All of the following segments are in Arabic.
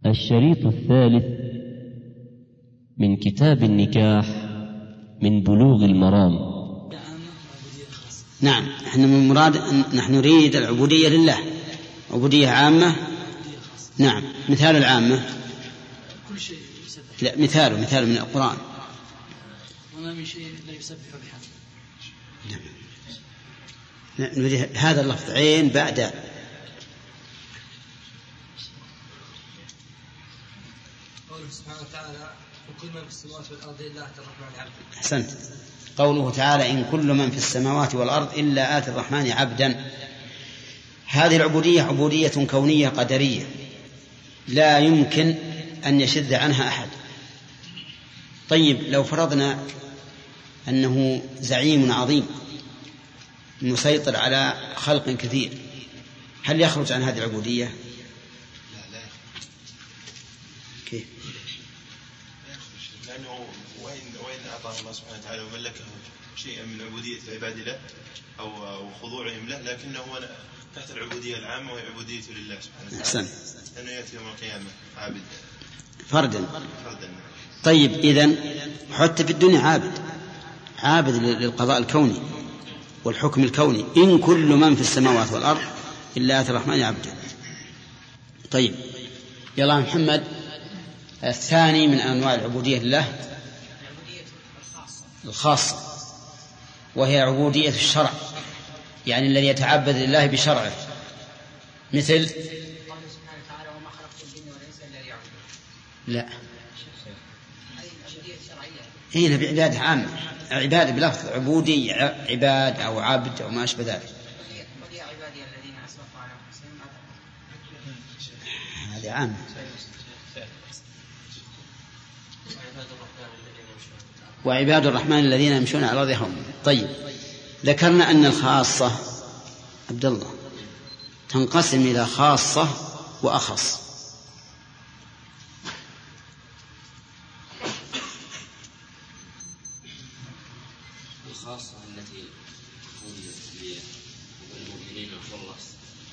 الشريط الثالث من كتاب النكاح من بلوغ المرام. نعم، نحن نريد العبودية لله، عبودية عامة. نعم، مثال العامة كل شيء يسبح. لا، مثال من القرآن. وما من شيء إلا يسبح بحمده. نريد هذا اللفظ عين بعد قوله سبحانه وتعالى وكل من في السماوات والأرض إلا آتي الرحمن عبدا. أحسنت. قوله تعالى إن كل من في السماوات والأرض إلا آتي الرحمن عبدا. هذه العبودية عبودية كونية قدرية لا يمكن أن يشذ عنها أحد. طيب، لو فرضنا أنه زعيم عظيم مسيطر على خلق كثير، هل يخرج عن هذه العبودية؟ لا كيف؟ لا يخرج، لأنه وإن أعطاه الله سبحانه وتعالى وملكه شيئا من عبودية العباد له أو خضوعهم له، لكنه تحت العبودية العامة وهي عبودية لله سبحانه وتعالى. أحسن. لأنه يأتي يوم القيامة عابد فردا. طيب، إذن حتى في الدنيا عابد للقضاء الكوني والحكم الكوني. إن كل من في السماوات والأرض إلا آتي الرحمن عبدا. طيب، يلا محمد، الثاني من أنواع العبودية لله الخاصة، وهي عبودية الشرع، يعني الذي يتعبد لله بشرعه، مثل قال سبحانه وتعالى وما خلقت الجن والإنس إلا ليعبدون. لا، هذه العبودية الشرعية. هنا بعبادة عامة، عبادة بلفظ عبودي، عباد أو عبد أو ما أشبه ذلك. ويا عبادي الذين أسرفوا على أنفسهم هذه عامة. وعباد الرحمن الذين يمشون على الأرض هونا. طيب، ذكرنا أن الخاصة عبد الله تنقسم إلى خاصة وأخص. الخاصة التي وليت بالمؤمنين الخلص،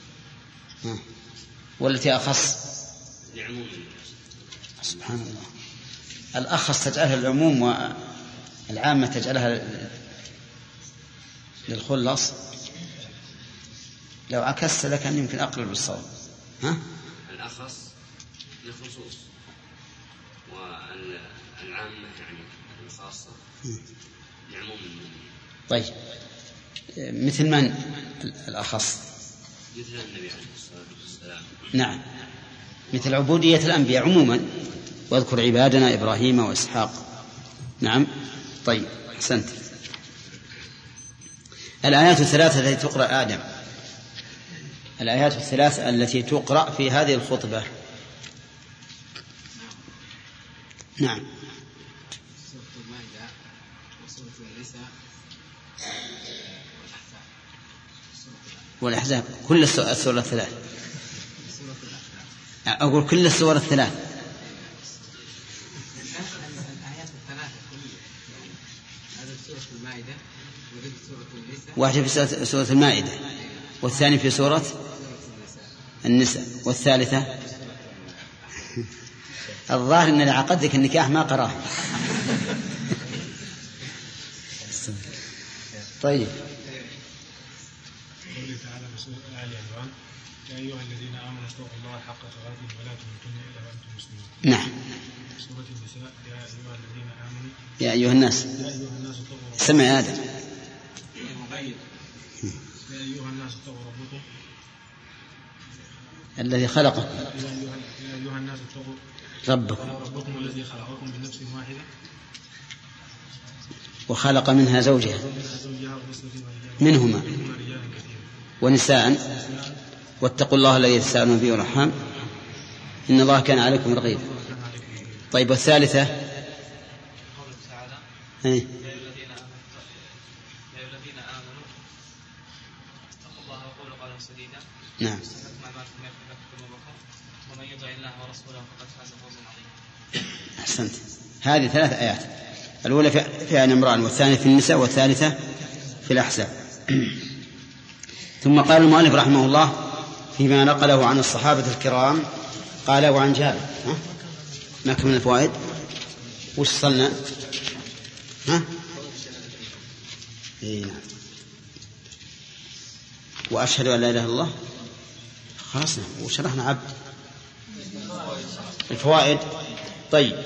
والتي أخص لعموم الناس. سبحان الله، الأخص تجعلها العموم والعامة تجعلها للخلص. لو عكست لك أن يمكن أقرب بالصواب. الأخص للخصوص، والعامة يعني الخاصة لعموم المؤمنين. طيب، مثل من الأخص؟ مثل النبي عليه الصلاة والسلام. نعم، مثل عبودية الأنبياء عموما، واذكر عبادنا إبراهيم وإسحاق. نعم. طيب، أحسنت. الآيات الثلاثة التي تقرأ آدم، الآيات الثلاثة التي تقرأ في هذه الخطبة. نعم. سورة المائدة وسورة النساء والأحزاب، كل السور الثلاث. أقول كل السور الثلاث. الآيات الثلاثة كلها، هذا سورة المائدة وذي سورة النساء، واحدة في سورة المائدة، والثاني في سورة النساء، والثالثة الظاهر أن لعقدك النكاح ما قراه. طيب. قوله تعالى في سورة آل عمران يا أيها الذين آمنوا اتقوا الله حق تقاته ولا تموتن إلا وأنتم مسلمون. نعم. سورة النساء يا أيها الذين آمنوا يا أيها الناس سمع آدم يا أيها الناس اتقوا ربكم الذي خلقكم. يا أيها الناس اتقوا ربكم الذي خلقكم من نفس واحدة وخلق منها زوجها منهما ونساء واتقوا الله الذي تساءلون به والأرحام إن الله كان عليكم رقيبا. طيب، والثالثة يا الذين آمنوا اتقوا الله وقولوا قولا سديدا. نعم. ومن يطع الله ورسوله فقد فاز فوزا عظيما. أحسنت. هذه ثلاث آيات، الأولى في آل عمران، والثانية في النساء، والثالثة في الأحزاب. ثم قال المؤلف رحمه الله فيما نقله عن الصحابة الكرام قال وعن جابر. ما كمل الفوائد. وش صلنا؟ نعم. وأشهد أن لا إله إلا الله. خلصنا وشرحنا عبد الفوائد. طيب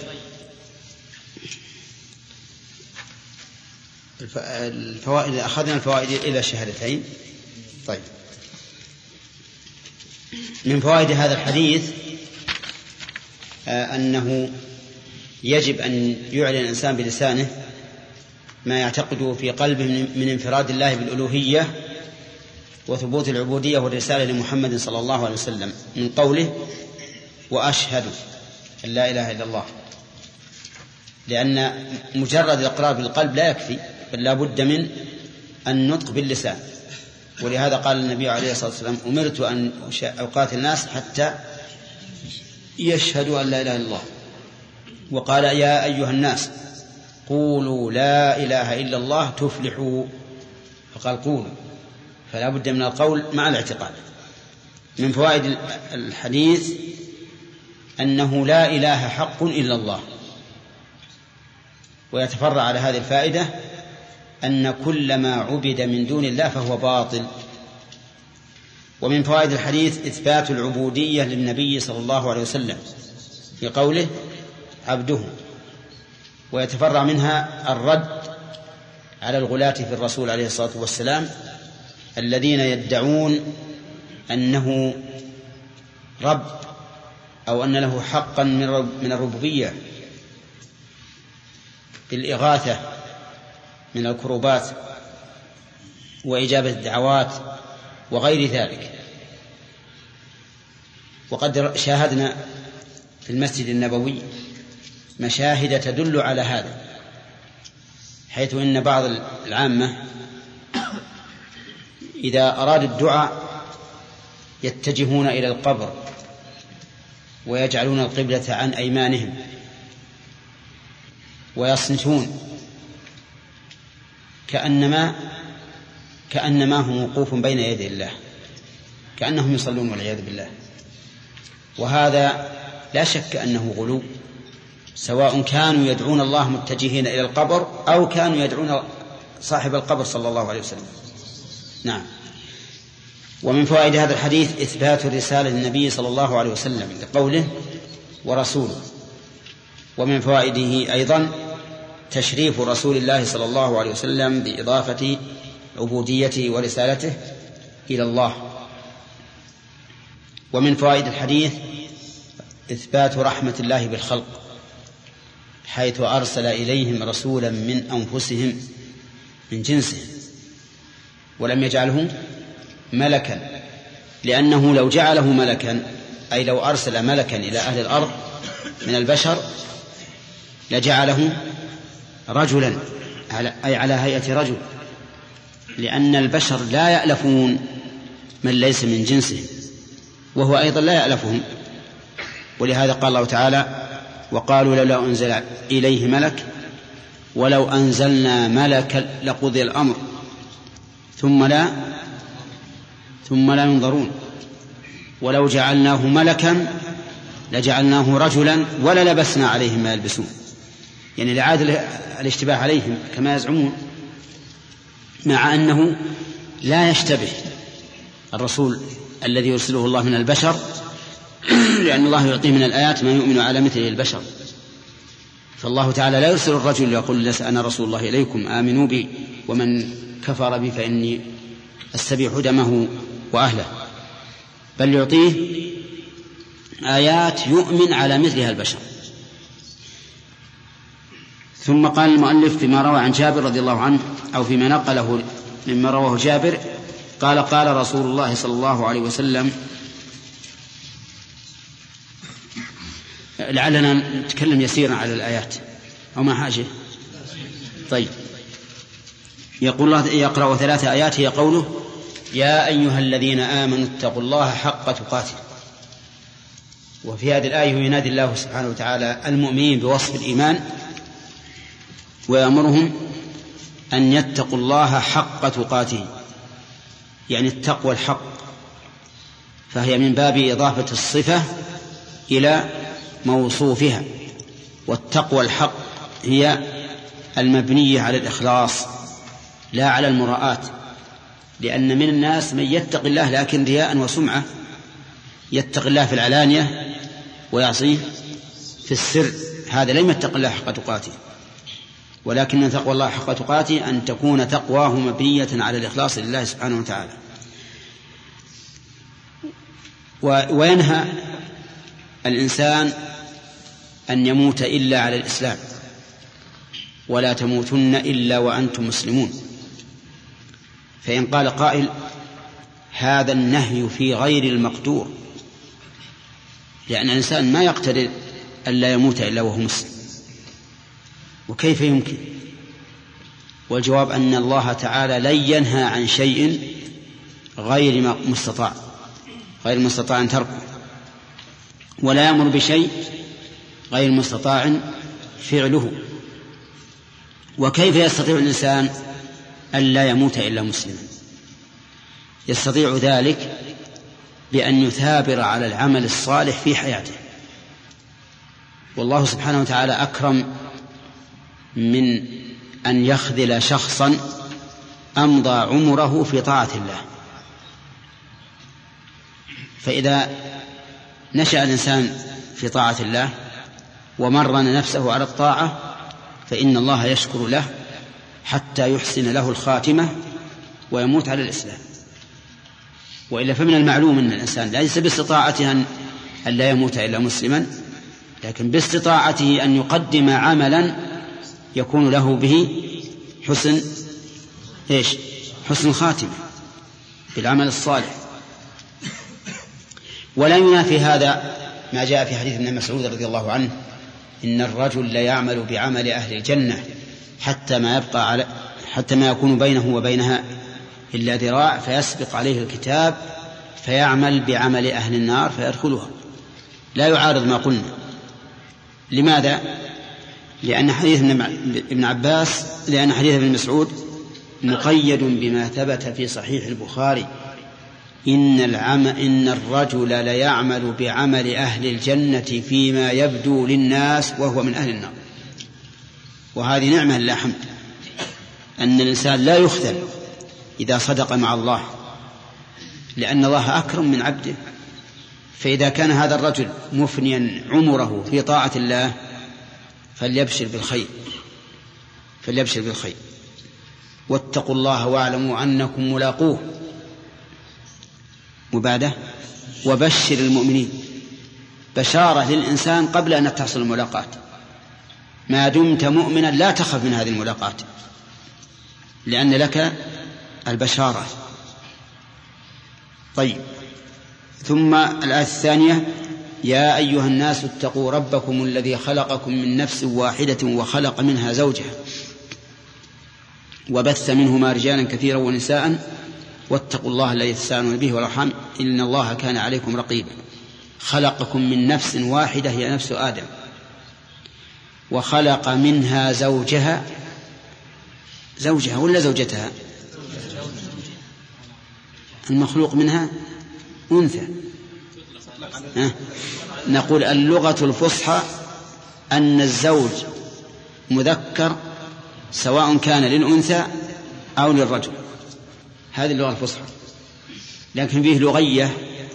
الفوائد، أخذنا الفوائد إلى الشهادتين. طيب من فوائد هذا الحديث أنه يجب أن يعلن الإنسان بلسانه ما يعتقده في قلبه من انفراد الله بالألوهية وثبوت العبودية والرسالة لمحمد صلى الله عليه وسلم، من قوله وأشهد أن لا إله إلا الله، لأن مجرد الإقرار بالقلب لا يكفي، بل لا بد من النطق باللسان. ولهذا قال النبي عليه الصلاة والسلام أمرت أن أقاتل الناس حتى يشهدوا أن لا إله إلا الله. وقال يا أيها الناس قولوا لا إله إلا الله تفلحوا، فقال قولوا، فلا بد من القول مع الاعتقاد. من فوائد الحديث أنه لا إله حق إلا الله. ويتفرع على هذه الفائدة أن كل ما عبد من دون الله فهو باطل. ومن فوائد الحديث إثبات العبودية للنبي صلى الله عليه وسلم في قوله عبده. ويتفرع منها الرد على الغلاة في الرسول عليه الصلاة والسلام الذين يدعون أنه رب أو أن له حقا من الربوبية بالإغاثة من الكروبات وإجابة الدعوات وغير ذلك. وقد شاهدنا في المسجد النبوي مشاهد تدل على هذا، حيث إن بعض العامة إذا أراد الدعاء يتجهون إلى القبر ويجعلون القبلة عن أيمانهم ويصنتون كأنما هم وقوف بين يدي الله، كأنهم يصلون والعياذ بالله. وهذا لا شك أنه غلو، سواء كانوا يدعون الله متجهين إلى القبر أو كانوا يدعون صاحب القبر صلى الله عليه وسلم. نعم. ومن فوائد هذا الحديث إثبات الرسالة للنبي صلى الله عليه وسلم لقوله ورسوله. ومن فوائده أيضا تشريف رسول الله صلى الله عليه وسلم بإضافة عبوديته ورسالته إلى الله. ومن فوائد الحديث إثبات رحمة الله بالخلق، حيث أرسل إليهم رسولا من أنفسهم من جنسهم ولم يجعله ملكا، لأنه لو جعله ملكا أي لو أرسل ملكا إلى أهل الأرض من البشر لجعله رجلا، أي على هيئة رجل، لأن البشر لا يألفون من ليس من جنسهم، وهو أيضا لا يألفهم. ولهذا قال الله تعالى وقالوا لولا أنزل إليه ملك ولو أنزلنا ملكا لقضي الأمر ثم لا ينظرون ولو جعلناه ملكا لجعلناه رجلا ولا لبسنا عليهم ما يلبسون، يعني لعاد الاشتباه عليهم كما يزعمون، مع أنه لا يشتبه الرسول الذي يرسله الله من البشر، لأن الله يعطيه من الآيات ما يؤمن على مثله البشر. فالله تعالى لا يرسل الرجل يقول أنا رسول الله إليكم آمنوا بي ومن كفر بي فإني أستبيح دمه وأهله، بل يعطيه آيات يؤمن على مثلها البشر. ثم قال المؤلف فيما روى عن جابر رضي الله عنه أو فيما نقله مما رواه جابر قال قال رسول الله صلى الله عليه وسلم. لعلنا نتكلم يسيرا على الآيات أو ما حاجة. طيب يقول الله يقرأ 3 آيات، هي قوله يا أيها الذين آمنوا اتقوا الله حق تقاته. وفي هذه الآية ينادي الله سبحانه وتعالى المؤمنين بوصف الإيمان ويأمرهم أن يتقوا الله حق تقاته، يعني التقوى الحق، فهي من باب إضافة الصفة إلى موصوفها. والتقوى الحق هي المبنية على الإخلاص لا على المراءة، لأن من الناس من يتق الله لكن رياء وسمعة، يتق الله في العلانية ويعصيه في السر، هذا لم يتق الله حق تقاته. ولكن تقوى الله حق تقاته أن تكون تقواه مبنية على الإخلاص لله سبحانه وتعالى. وينهى الإنسان أن يموت إلا على الإسلام، ولا تموتن إلا وأنتم مسلمون. فإن قال قائل هذا النهي في غير المقدور، لأن الإنسان ما يقتدر أن لا يموت إلا وهو مسلم، وكيف يمكن؟ والجواب أن الله تعالى لن ينهى عن شيء غير مستطاع تركه، ولا يأمر بشيء غير مستطاع فعله. وكيف يستطيع الإنسان أن لا يموت إلا مسلما؟ يستطيع ذلك بأن يثابر على العمل الصالح في حياته. والله سبحانه وتعالى أكرم من أن يخذل شخصا أمضى عمره في طاعة الله. فإذا نشأ الإنسان في طاعة الله ومرن نفسه على الطاعة فإن الله يشكر له حتى يحسن له الخاتمة ويموت على الإسلام. وإلا فمن المعلوم أن الإنسان ليس باستطاعته أن لا يموت إلا مسلما، لكن باستطاعته أن يقدم عملا يكون له به حسن خاتمة بالعمل الصالح. ولا ينافي هذا ما جاء في حديث ابن مسعود رضي الله عنه إن الرجل ليعمل بعمل أهل الجنة حتى ما يكون بينه وبينها إلا ذراع فيسبق عليه الكتاب فيعمل بعمل أهل النار فيدخلها. لا يعارض ما قلنا. لماذا؟ لأن حديث ابن مسعود مقيد بما ثبت في صحيح البخاري إن الرجل ليعمل بعمل أهل الجنة فيما يبدو للناس وهو من أهل النار. وهذه نعمة لا حمد، أن الإنسان لا يخذل إذا صدق مع الله، لأن الله أكرم من عبده. فإذا كان هذا الرجل مفنيا عمره في طاعة الله فليبشر بالخير. واتقوا الله واعلموا أنكم ملاقوه، وبعده وبشر المؤمنين، بشارة للإنسان قبل أن تحصل الملاقاة. ما دمت مؤمنا لا تخف من هذه الملاقاة، لأن لك البشارة. طيب، ثم الآية الثانية يا أيها الناس اتقوا ربكم الذي خلقكم من نفس واحدة وخلق منها زوجها وبث منهما رجالا كثيرا ونساء واتقوا الله الذي تساءلون به والأرحام إن الله كان عليكم رقيبا. خلقكم من نفس واحدة هي نفس آدم، وخلق منها زوجها ولا زوجتها؟ المخلوق منها أنثى. نقول اللغة الفصحى أن الزوج مذكر سواء كان للأنثى أو للرجل، هذه اللغة الفصحى. لكن فيه لغية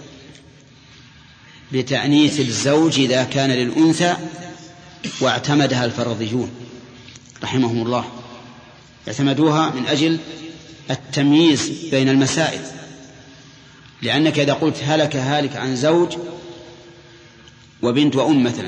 بتأنيث الزوج إذا كان للأنثى، واعتمدها الفرضيون رحمهم الله، اعتمدوها من أجل التمييز بين المسائل. لأنك إذا قلت هالك عن زوج وبنت وأم مثلا،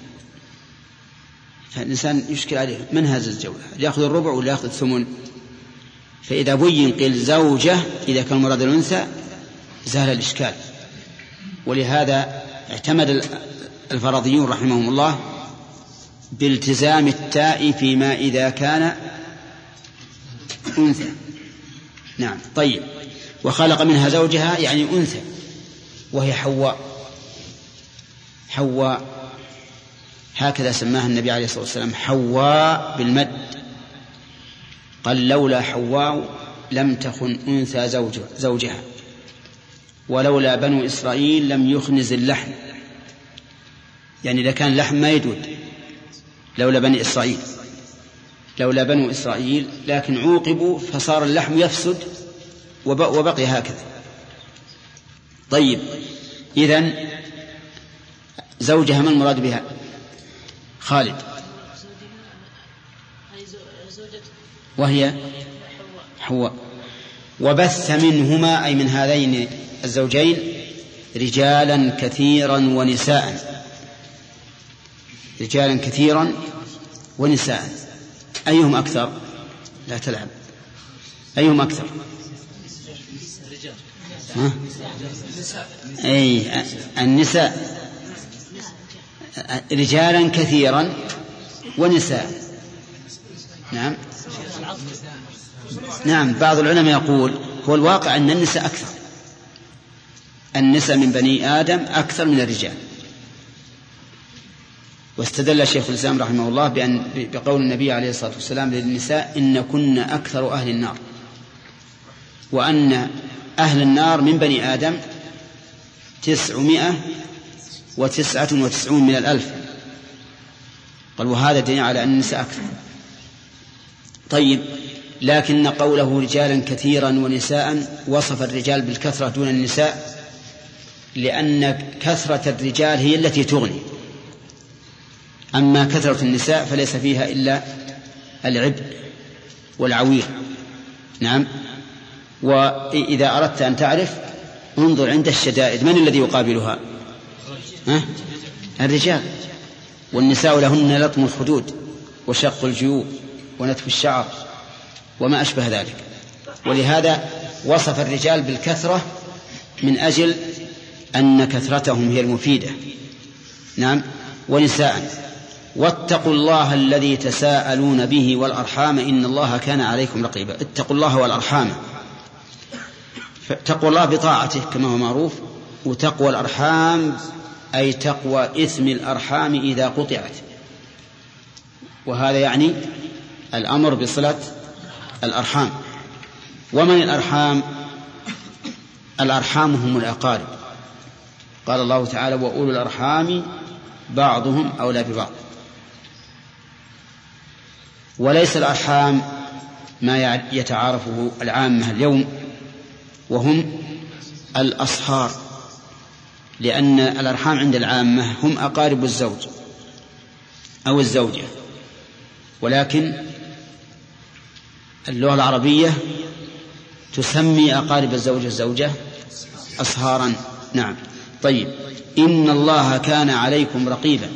فالإنسان يشكل عليه من هذا الزوج، يأخذ الربع ولا يأخذ الثمن؟ فإذا بين قيل زوجة إذا كان مراد الأنثى زال الإشكال. ولهذا اعتمد الفرضيون رحمهم الله بالتزام التاء فيما إذا كان أنثى. نعم. طيب، وخلق منها زوجها يعني أنثى وهي حواء هكذا سماها النبي عليه الصلاة والسلام، حواء بالمد. قال لولا حواء لم تخن أنثى زوجها ولولا بنو إسرائيل لم يخنز اللحم. يعني إذا كان لحم ما يدود لولا بنو إسرائيل لكن عوقبوا فصار اللحم يفسد وبقي هكذا. طيب إذن زوجها ما المراد بها؟ خالد. وهي حواء. وبث منهما أي من هذين الزوجين رجالا كثيرا ونساء. أيهم أكثر؟ لا تلعب. أيهم أكثر؟ أي النساء. رجالا كثيرا ونساء. نعم بعض العلماء يقول هو الواقع أن النساء أكثر. النساء من بني آدم أكثر من الرجال. واستدل شيخ الإسلام رحمه الله بقول النبي عليه الصلاة والسلام للنساء إن كن أكثر أهل النار، وأن أهل النار من بني آدم 999 من 1000. قال وهذا دليل على أن النساء أكثر. طيب لكن قوله رجالا كثيرا ونساء وصف الرجال بالكثرة دون النساء لأن كثرة الرجال هي التي تغني، أما كثرة النساء فليس فيها إلا العبء والعوير. نعم. وإذا أردت أن تعرف انظر عند الشدائد من الذي يقابلها؟ الرجال. والنساء لهن لطم الخدود وشق الجيوب ونتف الشعر وما أشبه ذلك. ولهذا وصف الرجال بالكثرة من أجل أن كثرتهم هي المفيدة. نعم. ونساء. واتقوا الله الذي تساءلون به والأرحام إن الله كان عليكم رقيبا. اتقوا الله والأرحام. تقوى الله بطاعته كما هو معروف، وتقوى الأرحام أي تقوى إثم الأرحام إذا قطعت، وهذا يعني الأمر بصلة الأرحام. ومن الأرحام؟ الأرحام هم الأقارب. قال الله تعالى وأولو الأرحام بعضهم أولى ببعض. وليس الأرحام ما يتعارفه العامة اليوم وهم الأصهار، لأن الأرحام عند العامة هم أقارب الزوج أو الزوجة، ولكن اللغة العربية تسمي أقارب الزوج والزوجة أصهارا. نعم. طيب إن الله كان عليكم رقيبا.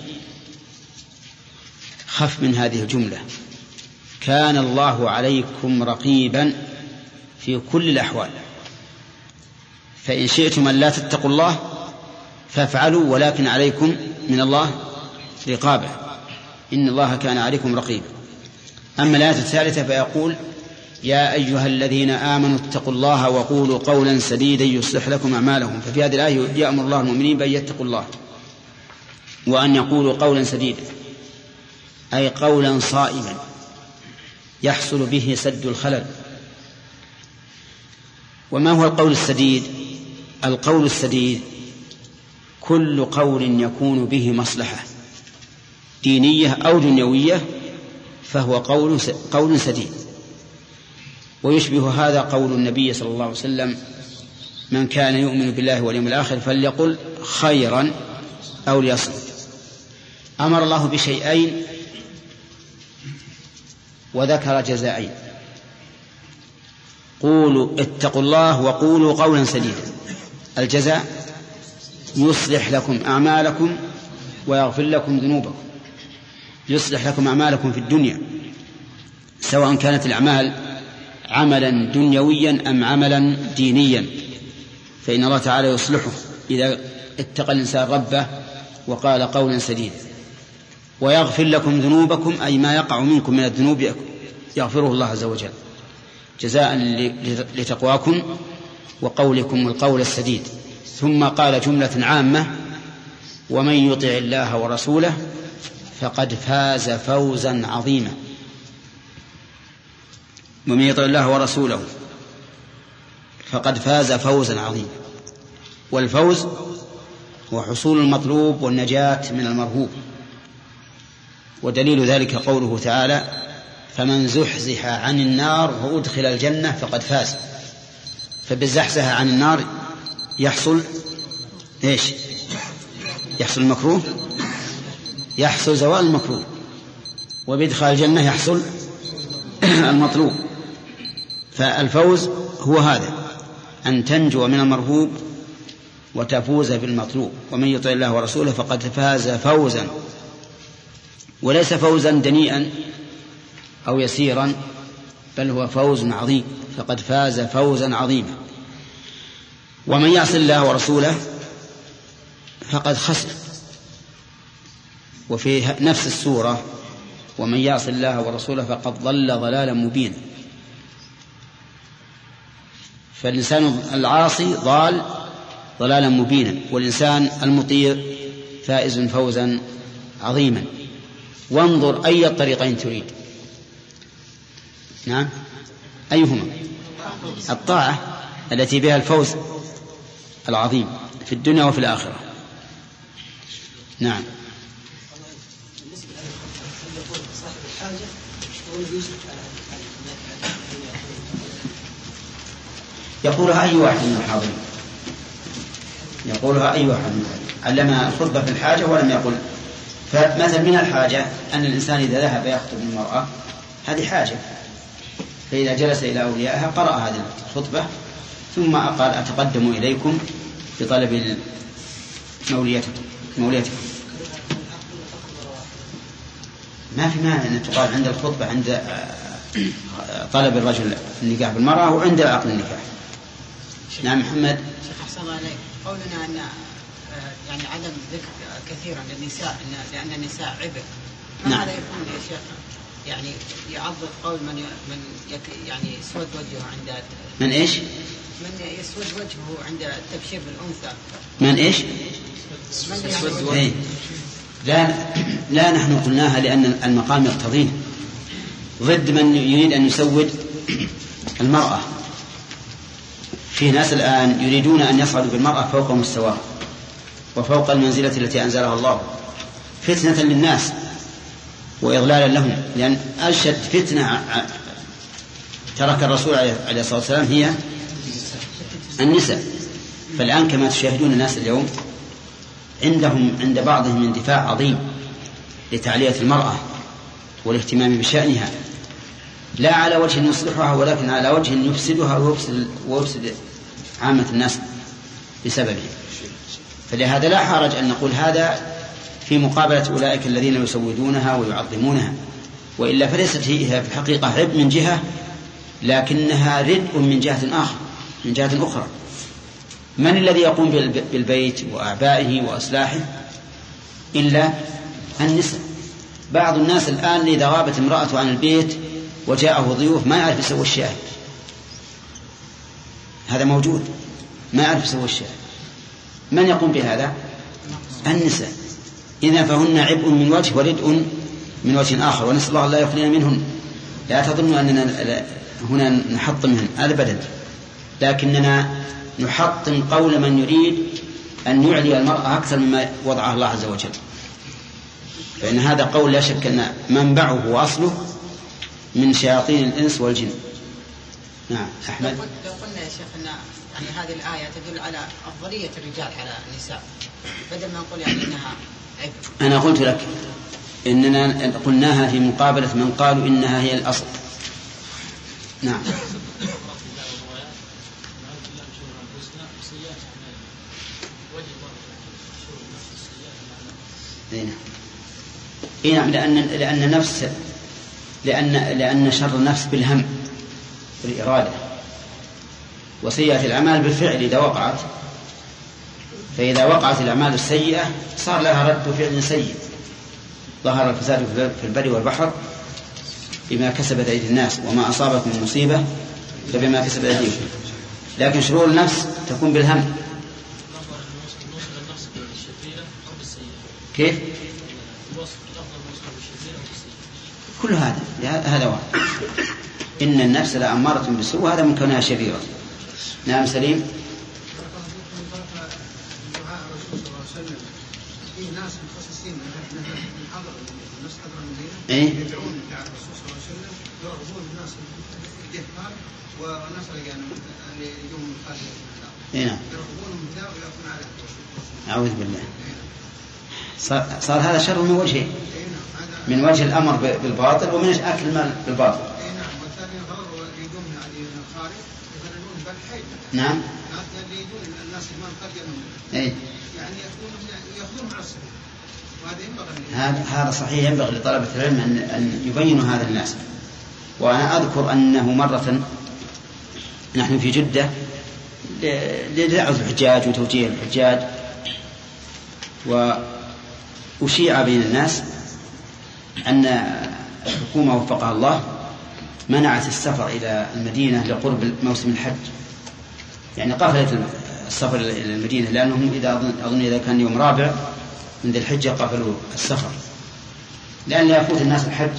خف من هذه الجملة، كان الله عليكم رقيبا في كل الأحوال. فإن شئتم أن لا تتقوا الله فافعلوا، ولكن عليكم من الله رقابة. إن الله كان عليكم رقيبا. أما الآية الثالثة فيقول يا أيها الذين آمنوا اتقوا الله وقولوا قولا سديدا يصلح لكم أعمالهم. ففي هذه الآية يأمر الله المؤمنين بأن يتقوا الله وأن يقولوا قولا سديدا، أي قولا صائبا يحصل به سد الخلل. وما هو القول السديد؟ القول السديد كل قول يكون به مصلحة دينية أو دنيوية فهو قول سديد. ويشبه هذا قول النبي صلى الله عليه وسلم من كان يؤمن بالله واليوم الآخر فليقل خيرا أو ليصمت. أمر الله بشيئين وذكر جزائين. قولوا اتقوا الله وقولوا قولا سديدا. الجزاء يصلح لكم أعمالكم ويغفر لكم ذنوبكم. يصلح لكم أعمالكم في الدنيا سواء كانت الأعمال عملا دنيويا أم عملا دينيا، فإن الله تعالى يصلحه إذا اتقى الإنسان ربه وقال قولا سديدا. ويغفر لكم ذنوبكم أي ما يقع منكم من الذنوب يغفره الله عز وجل جزاء لتقواكم وقولكم القول السديد. ثم قال جملة عامة ومن يطع الله ورسوله فقد فاز فوزا عظيما. ومن يطع الله ورسوله فقد فاز فوزا عظيما. والفوز هو حصول المطلوب والنجاة من المرهوب. ودليل ذلك قوله تعالى: فمن زحزح عن النار وأدخل الجنة فقد فاز. فبالزحزح عن النار يحصل إيش؟ يحصل المكروه، يحصل زوال المكروه، وبإدخال الجنة يحصل المطلوب. فالفوز هو هذا، أن تنجو من المرهوب وتفوز بالمطلوب. ومن يطع الله ورسوله فقد فاز فوزا، وليس فوزا دنيئا أو يسيرا، بل هو فوز عظيم. فقد فاز فوزا عظيما. ومن يعص الله ورسوله فقد خسر. وفي نفس السورة: ومن يعص الله ورسوله فقد ضل ضلالا مبينا. فالإنسان العاصي ضال ضلالا مبينا، والإنسان المطيع فائز فوزا عظيما. وانظر أي الطريقين تريد. نعم، أيهما؟ الطاعة التي بها الفوز العظيم في الدنيا وفي الآخرة. نعم. يقولها أي واحد من الحاضرين، يقولها أي واحد من علم الخطبة في الحاجة ولم يقل. فمثل من الحاجة أن الإنسان إذا ذهب يخطب المرأة هذه حاجة، فإذا جلس إلى أوليائها قرأ هذه الخطبة ثم قال: أتقدم إليكم بطلب موليتكم. ما في مانع أن تقال عند الخطبة عند طلب الرجل النكاح بالمرأة وعند عقد النكاح. نعم محمد. أحسن الله عليك. قولنا أن يعني عدم ذكر كثيرا للنساء لأن النساء عبء، ما نعم. هذا يكون يا شيخ يعني يعضد قول من يعني يسود وجهه عند من إيش؟ من يسود وجهه عند التبشير بالأنثى. من إيش؟ من يسود وجهه. إيه؟ لا نحن قلناها لأن المقام يقتضيه، ضد من يريد أن يسود المرأة. في ناس الآن يريدون أن يصعدوا بالمرأة فوق مستواه وفوق المنزلة التي أنزلها الله، فتنة للناس وإضلالا لهم. لأن أشد فتنة ترك الرسول عليه الصلاة والسلام هي النساء. فالآن كما تشاهدون الناس اليوم عند بعضهم اندفاع عظيم لتعلية المرأة والاهتمام بشأنها، لا على وجه يصلحها ولكن على وجه يفسدها ويفسد عامة الناس بسببه. فلهذا لا حرج أن نقول هذا في مقابلة أولئك الذين يسودونها ويعظمونها، وإلا فليست هي في الحقيقة عبء من جهة، لكنها ردء من جهة أخرى. من الذي يقوم بالبيت وأعبائه وأصلاحه إلا النساء؟ بعض الناس الآن إذا غابت امرأة عن البيت وجاءه ضيوف ما يعرف يسوي الشاي، هذا موجود، ما يعرف يسوي الشاي. من يقوم بهذا؟ النساء. إذن فهن عبء من وجه وردء من وجه آخر، ونسأل الله لا يخلينا منهن. لا تظنوا أننا هنا نحطمهن أبدا، لكننا نحطم قول من يريد أن يعلي المرأة أكثر مما وضعها الله عز وجل، فإن هذا قول لا شك أن منبعه وأصله من شياطين الإنس والجن. نعم أحمد. لو قلنا يا شيخ أن يعني هذه الآية تدل على أفضلية الرجال على النساء بدل ما نقول يعني أنها عيب. أنا قلت لك إننا قلناها في مقابلة من قالوا إنها هي الأصل. نعم. نعم. لأن شر النفس بالهم بالإرادة، وسيئة الأعمال بالفعل إذا وقعت. فإذا وقعت الأعمال السيئة صار لها رد فعل سيء، ظهر الفساد في البر والبحر بما كسبت أيدي الناس، وما أصابكم من مصيبة فبما كسبت أيديكم. لكن شرور النفس تكون بالهم. كيف؟ كل هذا واحد. إن النفس لأمارة بالسوء، هذا من كونها شريرة. نعم سليم. إيه؟ يدعون على الرسول صلى الله عليه وسلم يرغبون الناس في الإهمال والناس اللي يجون من خارج الإسلام. نعم. يرغبونهم في الله ويأخذون على الرسول. أعوذ بالله. صار هذا شر من وجهين. من وجه الأمر بالباطل ومن أكل المال بالباطل. نعم. والثاني غرر يجون من الخارج يخرجون بالحي. نعم. اللي يجون الناس من خارج إيه. يعني يأخذون مع السبيل. هذا صحيح. ينبغي لطلبة العلم أن يبينوا هذا الناس. وأنا أذكر أنه مرة نحن في جدة لدعوة الحجاج وتوجيه الحجاج، وأشيع بين الناس أن الحكومة وفقها الله منعت السفر إلى المدينة لقرب موسم الحج، يعني قفلت السفر إلى المدينة، لأنهم أظن إذا كان يوم رابع من ذي الحجة قفلوا السفر لأن لا يفوت الناس الحج.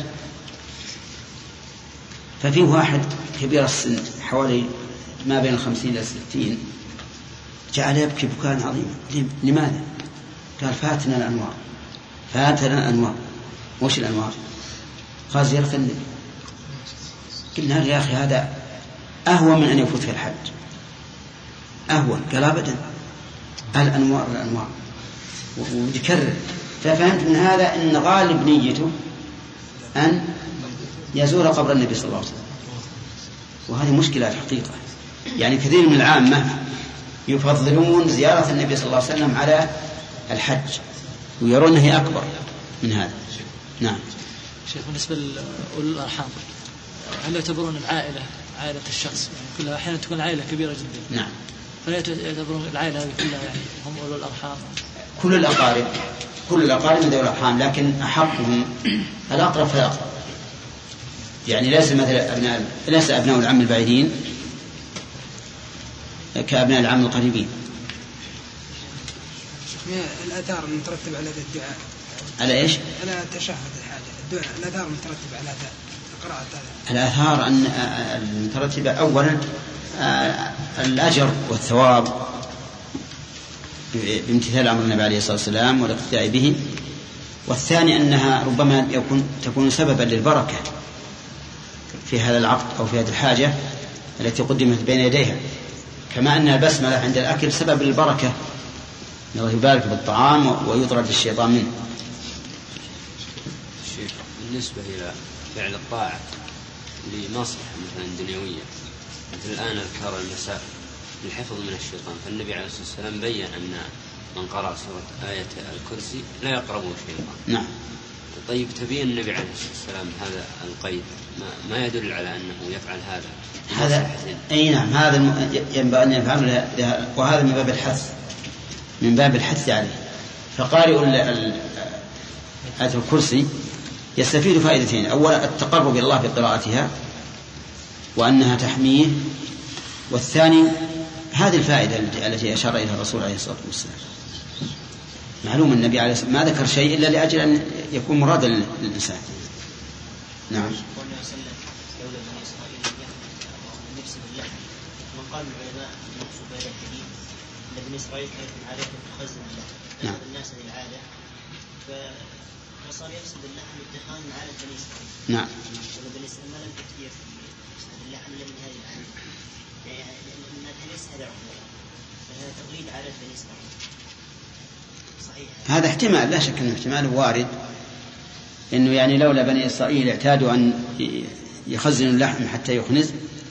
ففيه واحد كبير السن حوالي ما بين 50 إلى 60 جعل يبكي بكاء عظيما. لماذا؟ قال فاتنا الأنوار، فاتنا الأنوار. وش الأنوار؟ قال زيارة النبي. قلنا يا أخي هذا أهون من أن يفوت في الحج، أهون. قال أبدا، الأنوار الأنوار، ويكرر. ففهمت من هذا أن غالب نيته أن يزور قبر النبي صلى الله عليه وسلم، وهذه مشكلة الحقيقة. يعني كثير من العامة يفضلون زيارة النبي صلى الله عليه وسلم على الحج ويرون هي أكبر من هذا. نعم. شيخ، بالنسبة لأولي الأرحام هل يعتبرون العائلة عائلة الشخص؟ يعني كلها أحيانا تكون عائلة كبيرة جدا. نعم. فلا يعتبرون العائلة هذه كلها يعني هم أولي الأرحام؟ كل الأقارب من ذوي الأرحام، لكن أحقهم الأقرب فالأقرب. يعني ليس أبناء العم البعيدين كأبناء العم القريبين. الآثار المترتبة على الدعاء على إيش؟ على تشهد الحاجة الدعاء، الآثار المترتبة على قراءة الآثار المترتبة أولا الأجر والثواب بامتثال أمر النبي عليه الصلاة والسلام والاقتداء به، والثاني أنها ربما تكون سببا للبركة في هذا العقد أو في هذه الحاجة التي قدمت بين يديها، كما أن البسملة عند الأكل سبب للبركة، الله يبارك بالطعام ويطرد الشيطان منه. الشيخ، بالنسبة إلى فعل الطاعة لمصلحة مثلا دنيوية، مثل الآن أذكار المساء للحفظ من الشيطان، فالنبي عليه الصلاة والسلام بيّن أن من قرأ سورة آية الكرسي لا يقربه الشيطان. نعم. طيب، تبين النبي عليه الصلاة والسلام هذا القيد ما يدل على أنه يفعل هذا أي نعم، هذا ينبغي أن يفعله، وهذا من باب الحث عليه. فقارئ آية الكرسي يستفيد فائدتين: أولا التقرب إلى الله بقراءتها وأنها تحميه، والثاني هذه الفائدة التي أشار إليها الرسول عليه الصلاة والسلام. معلوم النبي عليه الصلاة والسلام ما ذكر شيء إلا لأجل أن يكون مرادا للإنسان. نعم. قال العلماء المقصود بهذا الحديث ان بني اسرائيل كانت من عادتهم تخزن اللحم، نعم. الناس هذه العاده فصار يقصد اللحم اتخاذ من عاده بني اسرائيل. نعم. بني اسرائيل ما لم تكفيه في اللحم الا من هذه العاده، يعني لان ليس هذا عقده، فهذا تقليد عاده بني اسرائيل. صحيح. هذا احتمال، لا شك انه احتمال وارد، انه يعني لولا بني اسرائيل اعتادوا ان يخزنوا اللحم حتى يخنز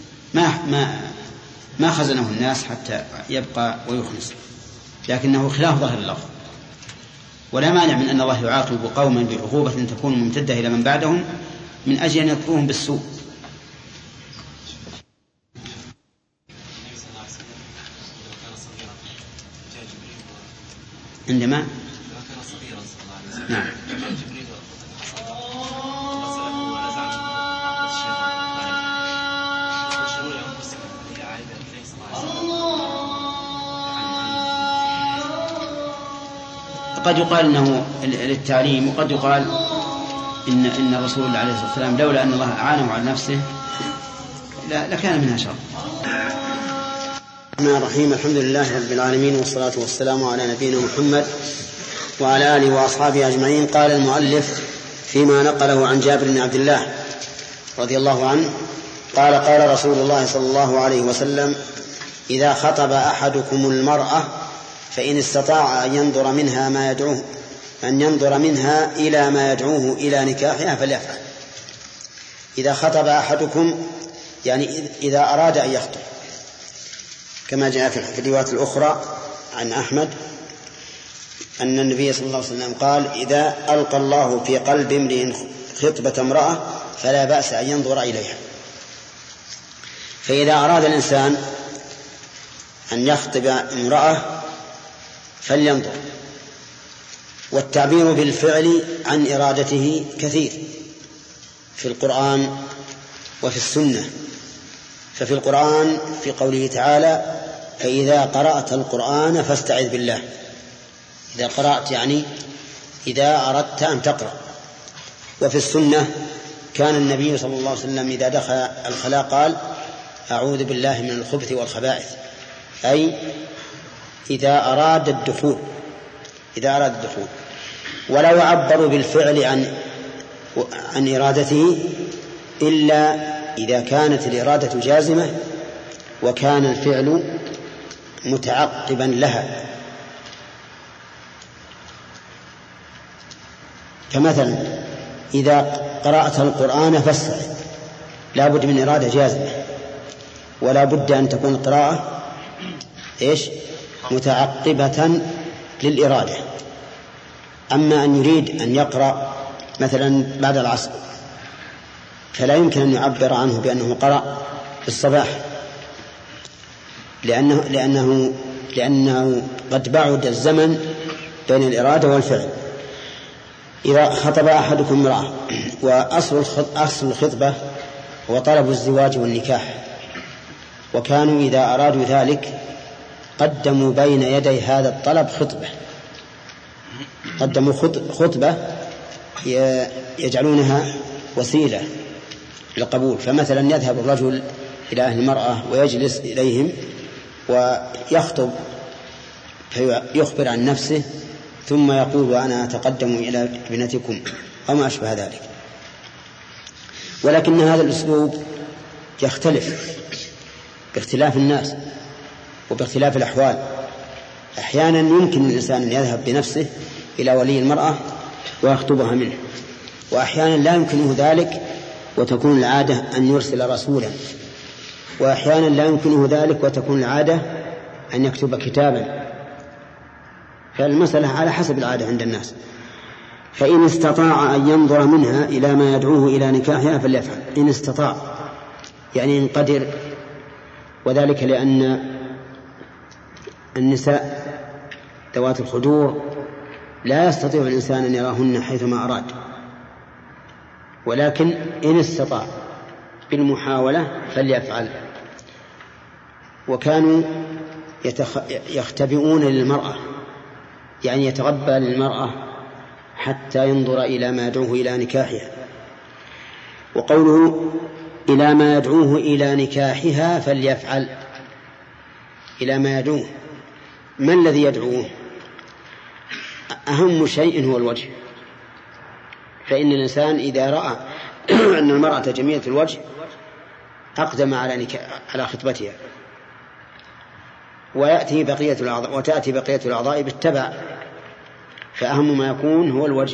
ما خزنه الناس حتى يبقى ويخنز، لكنه خلاف ظاهر اللفظ. ولا مانع من أن الله يعاقب قوما بعقوبة تكون ممتدة إلى من بعدهم من أجل أن يذكروهم بالسوء. عندما نعم قد يقال إنه للتعليم، وقد يقال إن الرسول عليه الصلاة والسلام لولا أن الله أعانه على نفسه لكان منها شر. الرحمن الرحيم. الحمد لله رب العالمين، والصلاة والسلام على نبينا محمد وعلى آله وأصحابه أجمعين. قال المؤلف فيما نقله عن جابر بن عبد الله رضي الله عنه قال قال رسول الله صلى الله عليه وسلم: إذا خطب أحدكم المرأة فإن استطاع أن ينظر منها إلى ما يدعوه إلى نكاحها فليفعل. إذا خطب أحدكم يعني إذا أراد أن يخطب، كما جاء في الروايات الأخرى عن أحمد أن النبي صلى الله عليه وسلم قال: إذا ألقى الله في قلب امرئ خطبة امرأة فلا بأس أن ينظر إليها. فإذا أراد الإنسان أن يخطب امرأة فلينظر. والتعبير بالفعل عن إرادته كثير في القرآن وفي السنة. ففي القرآن في قوله تعالى: فإذا قرأت القرآن فاستعذ بالله. إذا قرأت يعني إذا أردت أن تقرأ. وفي السنة كان النبي صلى الله عليه وسلم إذا دخل الخلاء قال: أعوذ بالله من الخبث والخبائث، أي إذا أراد الدخول. ولا يعبر بالفعل عن إرادته إلا إذا كانت الإرادة جازمة وكان الفعل متعقبا لها. فمثلا إذا قرأت القرآن فاستعذ، لا بد من إرادة جازمة، ولا بد أن تكون القراءة متعقبة للإرادة. أما أن يريد أن يقرأ مثلا بعد العصر فلا يمكن أن يعبر عنه بأنه قرأ في الصباح، لأنه قد بعد الزمن بين الإرادة والفعل. إذا خطب أحدكم امرأة، وأصل الخطبة هو طلب الزواج والنكاح، وكانوا إذا أرادوا ذلك قدموا بين يدي هذا الطلب خطبة يجعلونها وسيلة للقبول. فمثلا يذهب الرجل إلى أهل المرأة ويجلس إليهم ويخطب فيخبر عن نفسه ثم يقول: وأنا أتقدم إلى ابنتكم أو ما أشبه ذلك. ولكن هذا الأسلوب يختلف باختلاف الناس وباختلاف الأحوال. أحيانا يمكن للإنسان أن يذهب بنفسه إلى ولي المرأة ويخطبها منه، وأحيانا لا يمكنه ذلك وتكون العادة أن يرسل رسولا، وأحيانا لا يمكنه ذلك وتكون العادة أن يكتب كتابا. فالمسألة على حسب العادة عند الناس. فإن استطاع أن ينظر منها إلى ما يدعوه إلى نكاحها فليفعل. إن استطاع يعني إن قدر، وذلك لأن النساء ذوات الخدور لا يستطيع الإنسان أن يراهن حيثما أراد، ولكن إن استطاع بالمحاولة فليفعل. وكانوا يختبئون للمرأة، يعني يتغبى للمرأة حتى ينظر إلى ما يدعوه إلى نكاحها. وقوله إلى ما يدعوه إلى نكاحها فليفعل، إلى ما يدعوه، ما الذي يدعوه؟ أهم شيء هو الوجه. فإن الإنسان إذا رأى أن المرأة جميلة الوجه أقدم على خطبتها، وتأتي بقية الأعضاء بالتبع، فأهم ما يكون هو الوجه.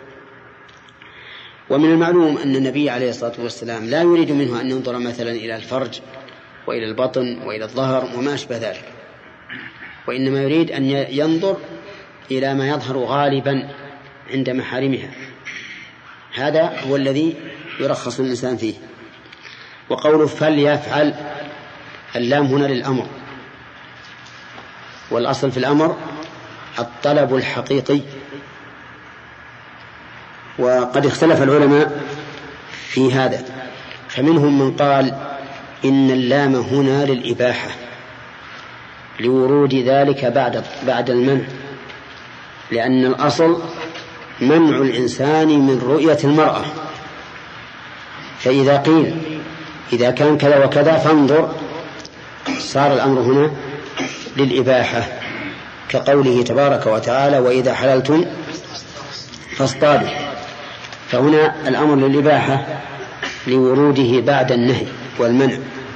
ومن المعلوم أن النبي عليه الصلاة والسلام لا يريد منه أن ينظر مثلا إلى الفرج وإلى البطن وإلى الظهر وما أشبه ذلك، وإنما يريد أن ينظر إلى ما يظهر غالبا عند محارمها. هذا هو الذي يرخص الإنسان فيه. وقوله فليفعل، اللام هنا للأمر، والأصل في الأمر الطلب الحقيقي. وقد اختلف العلماء في هذا، فمنهم من قال إن اللام هنا للإباحة لورود ذلك بعد المنع، لأن الأصل منع الإنسان من رؤية المرأة، فإذا قيل إذا كان كذا وكذا فانظر، صار الأمر هنا للإباحة، كقوله تبارك وتعالى: وإذا حللتم فاصطادوا. فهنا الأمر للإباحة لوروده بعد النهي والمنع.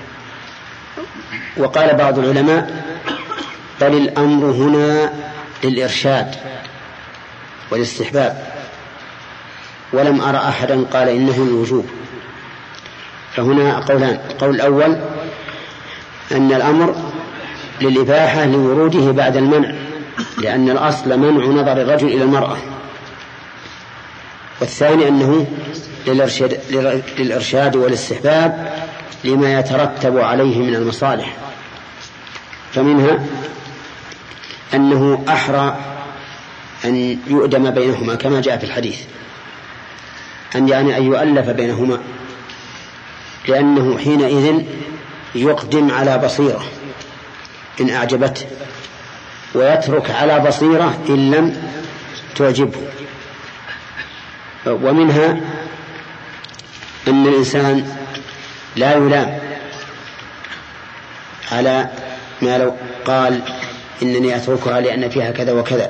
وقال بعض العلماء بل الأمر هنا للإرشاد والاستحباب، ولم أرى أحدا قال إنه الوجوب. فهنا قولان: القول الأول أن الأمر للإباحة لوروده بعد المنع، لأن الأصل منع نظر الرجل إلى المرأة. والثاني أنه للإرشاد والاستحباب لما يترتب عليه من المصالح، فمنها أنه أحرى أن يؤدم بينهما كما جاء في الحديث، أن يؤلف بينهما، لأنه حينئذ يقدم على بصيرة إن أعجبته، ويترك على بصيرة إن لم تعجبه. ومنها أن الإنسان لا يلام على ما لو قال إنني أتركها لأن فيها كذا وكذا،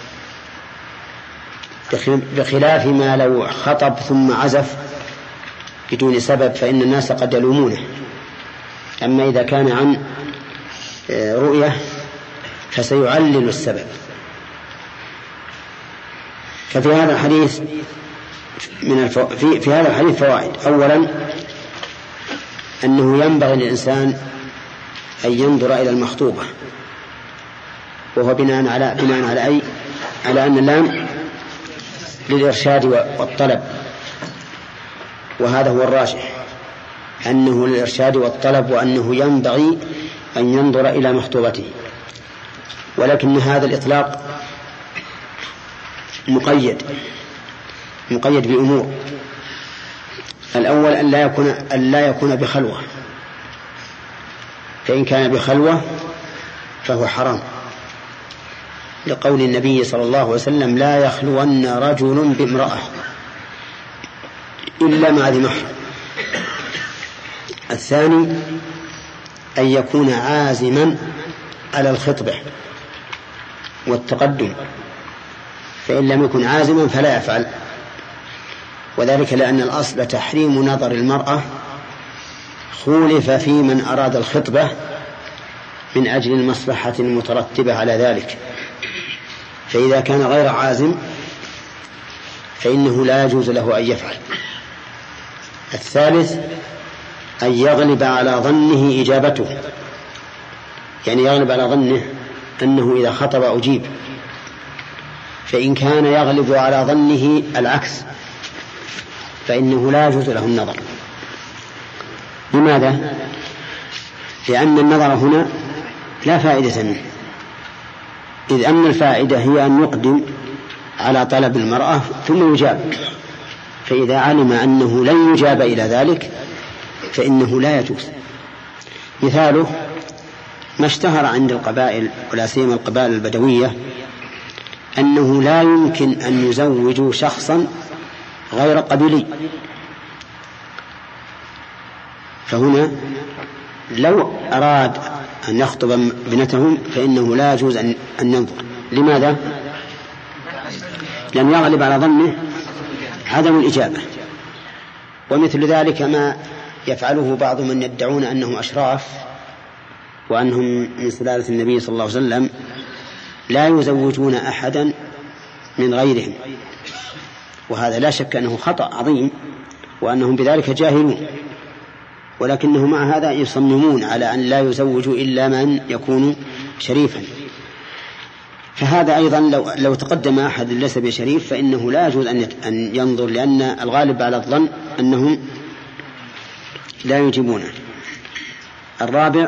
بخلاف ما لو خطب ثم عزف بدون سبب فإن الناس قد يلومونه. أما إذا كان عن رؤية فسيعلل السبب. ففي هذا الحديث في هذا الحديث فوائد: أولا أنه ينبغي للإنسان أن ينظر إلى المخطوبة، وهو بناء على أن اللام للإرشاد والطلب، وهذا هو الراجح، أنه للإرشاد والطلب، وأنه ينبغي أن ينظر إلى مخطوبته. ولكن هذا الإطلاق مقيد بأمور: الأول أن لا يكون بخلوة، فإن كان بخلوة فهو حرام، لقول النبي صلى الله عليه وسلم: لا يخلون رجل بامرأة إلا مع ذي محرم. الثاني أن يكون عازما على الخطبة والتقدم، فإن لم يكن عازما فلا يفعل، وذلك لأن الأصل تحريم نظر المرأة، خولف في من أراد الخطبة من أجل المصلحة المترتبة على ذلك، فإذا كان غير عازم فإنه لا يجوز له أن يفعل. الثالث أن يغلب على ظنه إجابته، يعني يغلب على ظنه أنه إذا خطب أجيب، فإن كان يغلب على ظنه العكس فإنه لا يجوز له النظر. لماذا؟ لأن النظر هنا لا فائدة منه، إذ أن الفائدة هي أن يقدم على طلب المرأة ثم يجاب، فإذا علم أنه لن يجاب إلى ذلك فإنه لا يجوز. مثاله ما اشتهر عند القبائل ولا سيما القبائل البدوية أنه لا يمكن أن يزوجوا شخصا غير قبيلي، فهنا لو أراد أن يخطب ابنتهم فإنه لا يجوز أن ينظر. لماذا؟ لم يغلب على ظنه عدم الإجابة. ومثل ذلك ما يفعله بعض من يدعون أنهم أشراف وأنهم من سلالة النبي صلى الله عليه وسلم، لا يزوجون أحدا من غيرهم، وهذا لا شك أنه خطأ عظيم وأنهم بذلك جاهلون، ولكنهم مع هذا يصممون على أن لا يزوجوا إلا من يكون شريفا. فهذا أيضا لو تقدم أحد ليس بشريف فإنه لا يجوز أن ينظر، لأن الغالب على الظن أنهم لا يجيبونه. الرابع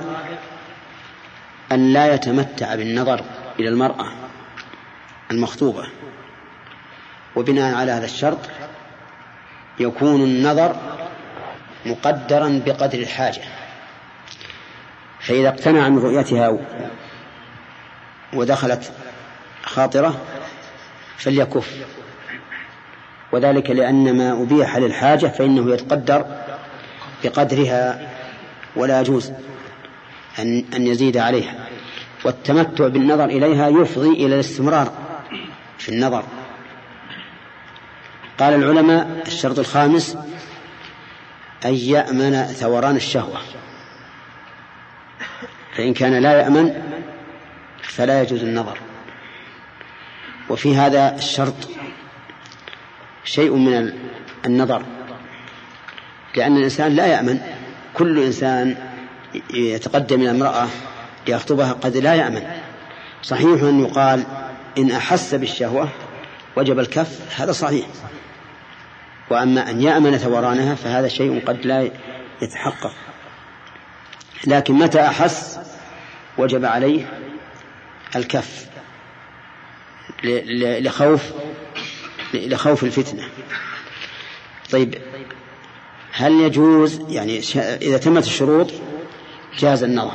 أن لا يتمتع بالنظر إلى المرأة المخطوبة، وبناء على هذا الشرط يكون النظر مقدرا بقدر الحاجة، فإذا اقتنع من رؤيتها ودخلت خاطرة فليكف، وذلك لأن ما أبيح للحاجة فإنه يتقدر بقدرها ولا يجوز أن يزيد عليها. والتمتع بالنظر إليها يفضي إلى الاستمرار في النظر. قال العلماء الشرط الخامس أن يأمن ثوران الشهوة، فإن كان لا يأمن فلا يجوز النظر. وفي هذا الشرط شيء من النظر، لأن الإنسان لا يأمن. كل إنسان يتقدم إلى امرأة ليخطبها قد لا يأمن. صحيح أن يقال إن أحس بالشهوة وجب الكف، هذا صحيح، وأما أن يأمن ثورانها فهذا شيء قد لا يتحقق. لكن متى أحس وجب عليه الكف لخوف الفتنة. طيب، هل يجوز يعني إذا تمت الشروط جاز النظر؟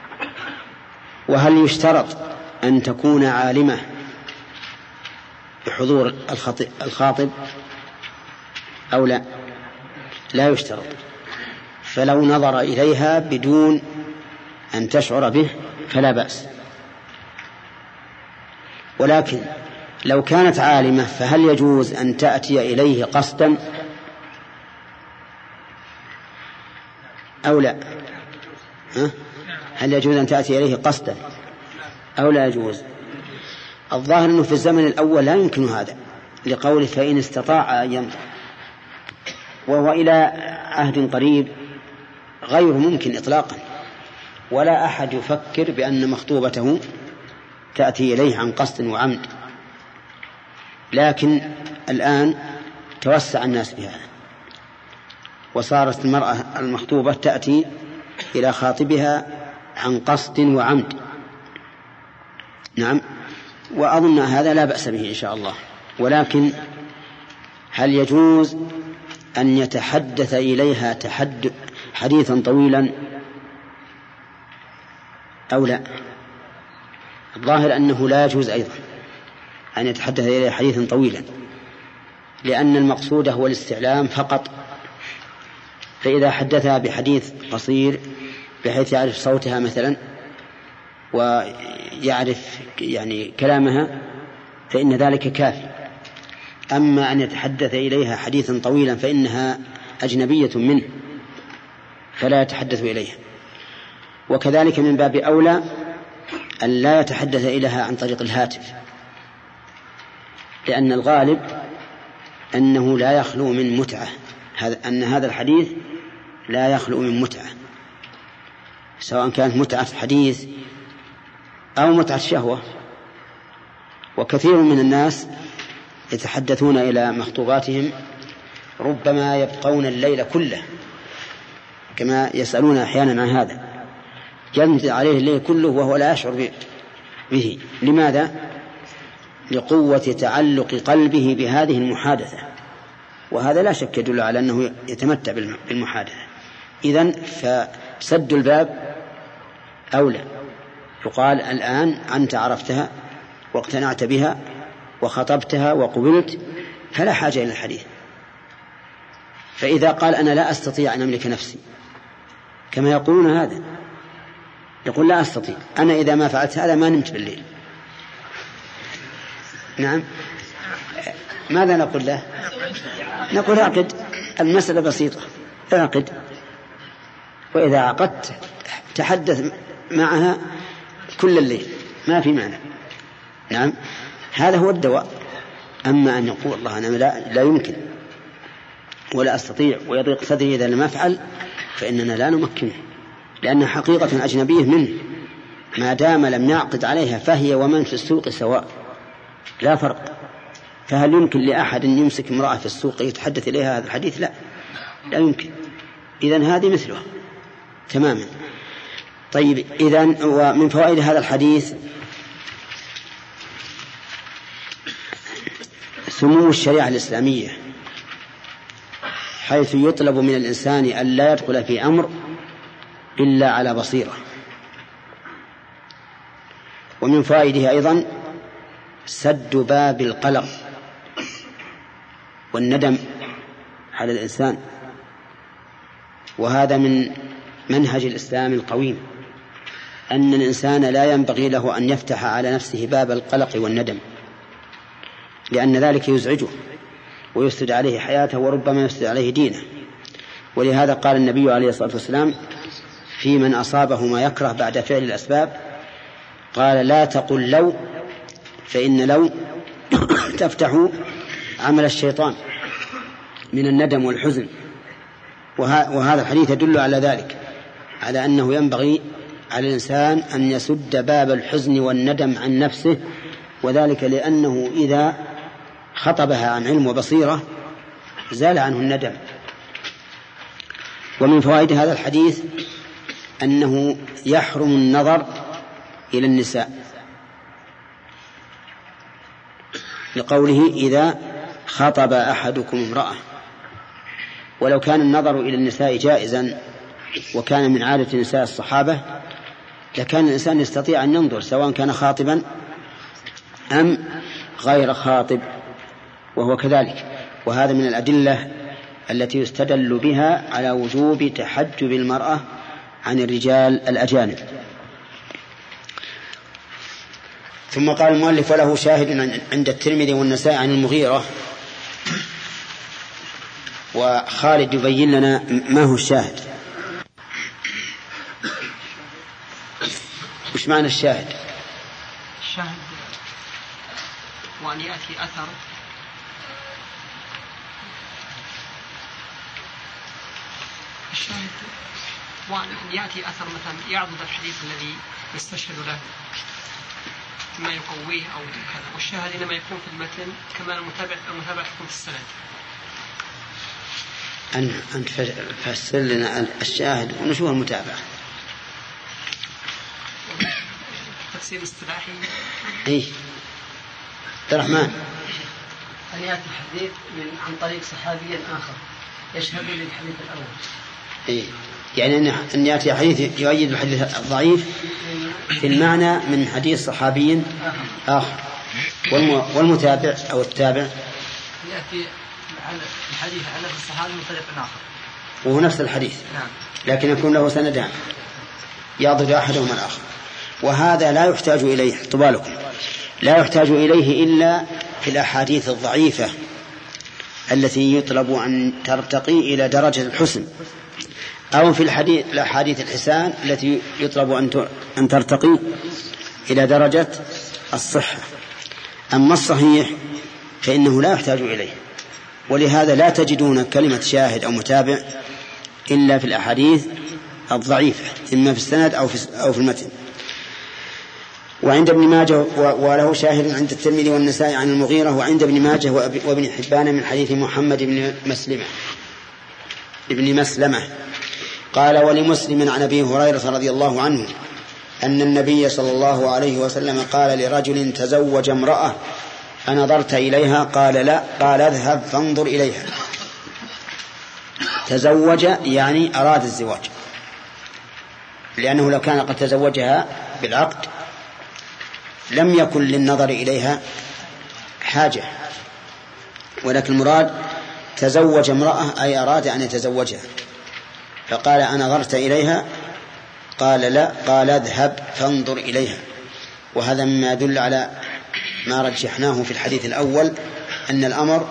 وهل يشترط أن تكون عالمة بحضور الخاطب أو لا؟ لا يشترط. فلو نظر إليها بدون أن تشعر به فلا بأس. ولكن لو كانت عالمة فهل يجوز أن تأتي إليه قصدا أو لا؟ هل يجوز أن تأتي إليه قصدا أو لا يجوز؟ الظاهر أنه في الزمن الأول لا يمكن هذا، لقوله فإن استطاع أن ينظر، وهو إلى عهد قريب غير ممكن إطلاقا، ولا أحد يفكر بأن مخطوبته تأتي إليه عن قصد وعمد. لكن الآن توسع الناس بهذا، وصارت المرأة المخطوبة تأتي إلى خاطبها عن قصد وعمد. نعم، وأظن هذا لا بأس به إن شاء الله. ولكن هل يجوز أن يتحدث إليها حديثا طويلا أو لا؟ الظاهر أنه لا يجوز أيضا أن يتحدث إليها حديثا طويلا، لأن المقصود هو الاستعلام فقط. فإذا حدثها بحديث قصير بحيث يعرف صوتها مثلا ويعرف يعني كلامها فإن ذلك كافي. أما أن يتحدث إليها حديثا طويلا فإنها أجنبية منه فلا يتحدث إليها. وكذلك من باب أولى أن لا يتحدث إليها عن طريق الهاتف، لأن الغالب أنه لا يخلو من متعة، أن هذا الحديث لا يخلو من متعة، سواء كانت متعة حديث أو متعة شهوة. وكثير من الناس يتحدثون إلى مخطوباتهم ربما يبقون الليل كله، كما يسألون أحيانا عن هذا، يمضي عليه الليل كله وهو لا يشعر به. لماذا؟ لقوة تعلق قلبه بهذه المحادثة، وهذا لا شك يدل على أنه يتمتع بالمحادثة. إذن فسد الباب أولى. يقال الآن أنت عرفتها واقتنعت بها وخطبتها وقبلت، فلا حاجة إلى الحديث. فإذا قال أنا لا أستطيع أن أملك نفسي كما يقولون هذا، يقول لا أستطيع، أنا إذا ما فعلت هذا ما نمت بالليل. نعم، ماذا نقول له؟ نقول عقد، المسألة بسيطة، عقد، وإذا عقدت تحدث معها كل الليل ما في معنى. نعم، هذا هو الدواء. أما أن يقول الله أنا لا يمكن ولا أستطيع ويضيق صدري إذا لم أفعل، فإننا لا نمكنه، لأنها حقيقة أجنبية منه ما دام لم يعقد عليها، فهي ومن في السوق سواء لا فرق. فهل يمكن لأحد أن يمسك امرأة في السوق يتحدث إليها هذا الحديث؟ لا يمكن. إذن هذه مثلها تماما. طيب، إذن ومن فوائد هذا الحديث سمو الشريعة الإسلامية، حيث يطلب من الإنسان أن لا يدخل في أمر إلا على بصيرة. ومن فوائده أيضا سد باب القلق والندم على الإنسان، وهذا من منهج الإسلام القويم، أن الإنسان لا ينبغي له أن يفتح على نفسه باب القلق والندم، لأن ذلك يزعجه ويفسد عليه حياته وربما يفسد عليه دينه. ولهذا قال النبي عليه الصلاة والسلام في من أصابه ما يكره بعد فعل الأسباب قال لا تقل لو، فإن لو تفتح عمل الشيطان من الندم والحزن. وهذا الحديث يدل على ذلك، على أنه ينبغي على الإنسان أن يسد باب الحزن والندم عن نفسه، وذلك لأنه إذا خطبها عن علم وبصيرة زال عنه الندم. ومن فوائد هذا الحديث أنه يحرم النظر إلى النساء، لقوله إذا خطب أحدكم امرأة. ولو كان النظر إلى النساء جائزا وكان من عادة نساء الصحابة لكان الإنسان يستطيع أن ينظر سواء كان خاطبا أم غير خاطب، وهو كذلك. وهذا من الأدلة التي يستدل بها على وجوب تحجب المرأة عن الرجال الأجانب. ثم قال المؤلف وله شاهد عند الترمذي والنسائي عن المغيرة. وخالد يبين لنا ما هو الشاهد. وش معنى الشاهد؟ الشاهد وأن يأتي أثر الشاهد وأن يأتي أثر مثلا يعضد الحديث الذي يستشهد له ما يقويه أو كذا. والشاهد إنما يكون في المتن كما المتابعة تكون في السند. أنت فسر لنا الشاهد ونشوف المتابعة. تفسير اصطلاحي. إيه عبد الرحمن. أن يأتي حديث عن طريق صحابي آخر يشهد للحديث الأول. إيه يعني أن يأتي حديث يؤيد الحديث الضعيف في المعنى من حديث صحابي آخر. والمتابع أو التابع يأتي الحديث عن نفس الصحابي من طريق آخر وهو نفس الحديث. نعم. لكن يكون له سندان يضد أحدهما الآخر. وهذا لا يحتاج إليه، طبالكم لا يحتاج إليه إلا في الأحاديث الضعيفة التي يطلب أن ترتقي إلى درجة الحسن، أو في الأحاديث الحسان التي يطلب أن ترتقي إلى درجة الصحة. أما الصحيح فإنه لا يحتاج إليه. ولهذا لا تجدون كلمة شاهد أو متابع إلا في الأحاديث الضعيفة، إما في السند أو في المتن. وعند ابن ماجه وله شاهد عند الترمذي والنسائي عن المغيرة، وعند ابن ماجه وابن حبان من حديث محمد بن مسلمة قال ولمسلم عن أبي هريرة رضي الله عنه أن النبي صلى الله عليه وسلم قال لرجل تزوج امرأة أنظرت إليها؟ قال لا. قال اذهب فانظر إليها. تزوج يعني أراد الزواج، لأنه لو كان قد تزوجها بالعقد لم يكن للنظر إليها حاجة، ولكن المراد تزوج امرأة أي أراد أن يتزوجها. فقال أنظرت إليها؟ قال لا. قال اذهب فانظر إليها. وهذا مما يدل على ما رجحناه في الحديث الأول أن الأمر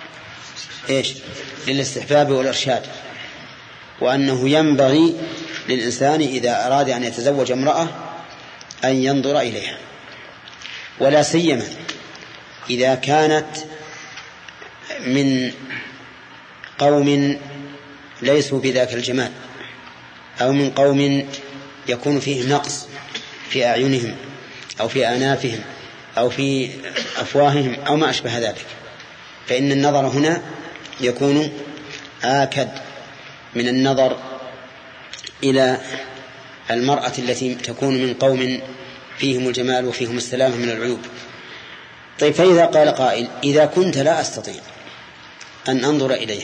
للاستحباب والإرشاد، وأنه ينبغي للإنسان إذا أراد أن يتزوج امرأة أن ينظر إليها، ولا سيما إذا كانت من قوم ليسوا بذاك الجمال، أو من قوم يكون فيه نقص في أعينهم أو في آنافهم أو في أفواههم أو ما أشبه ذلك، فإن النظر هنا يكون آكد من النظر إلى المرأة التي تكون من قوم فيهم الجمال وفيهم السلامة من العيوب. طيب، فإذا قال قائل إذا كنت لا أستطيع أن أنظر إليها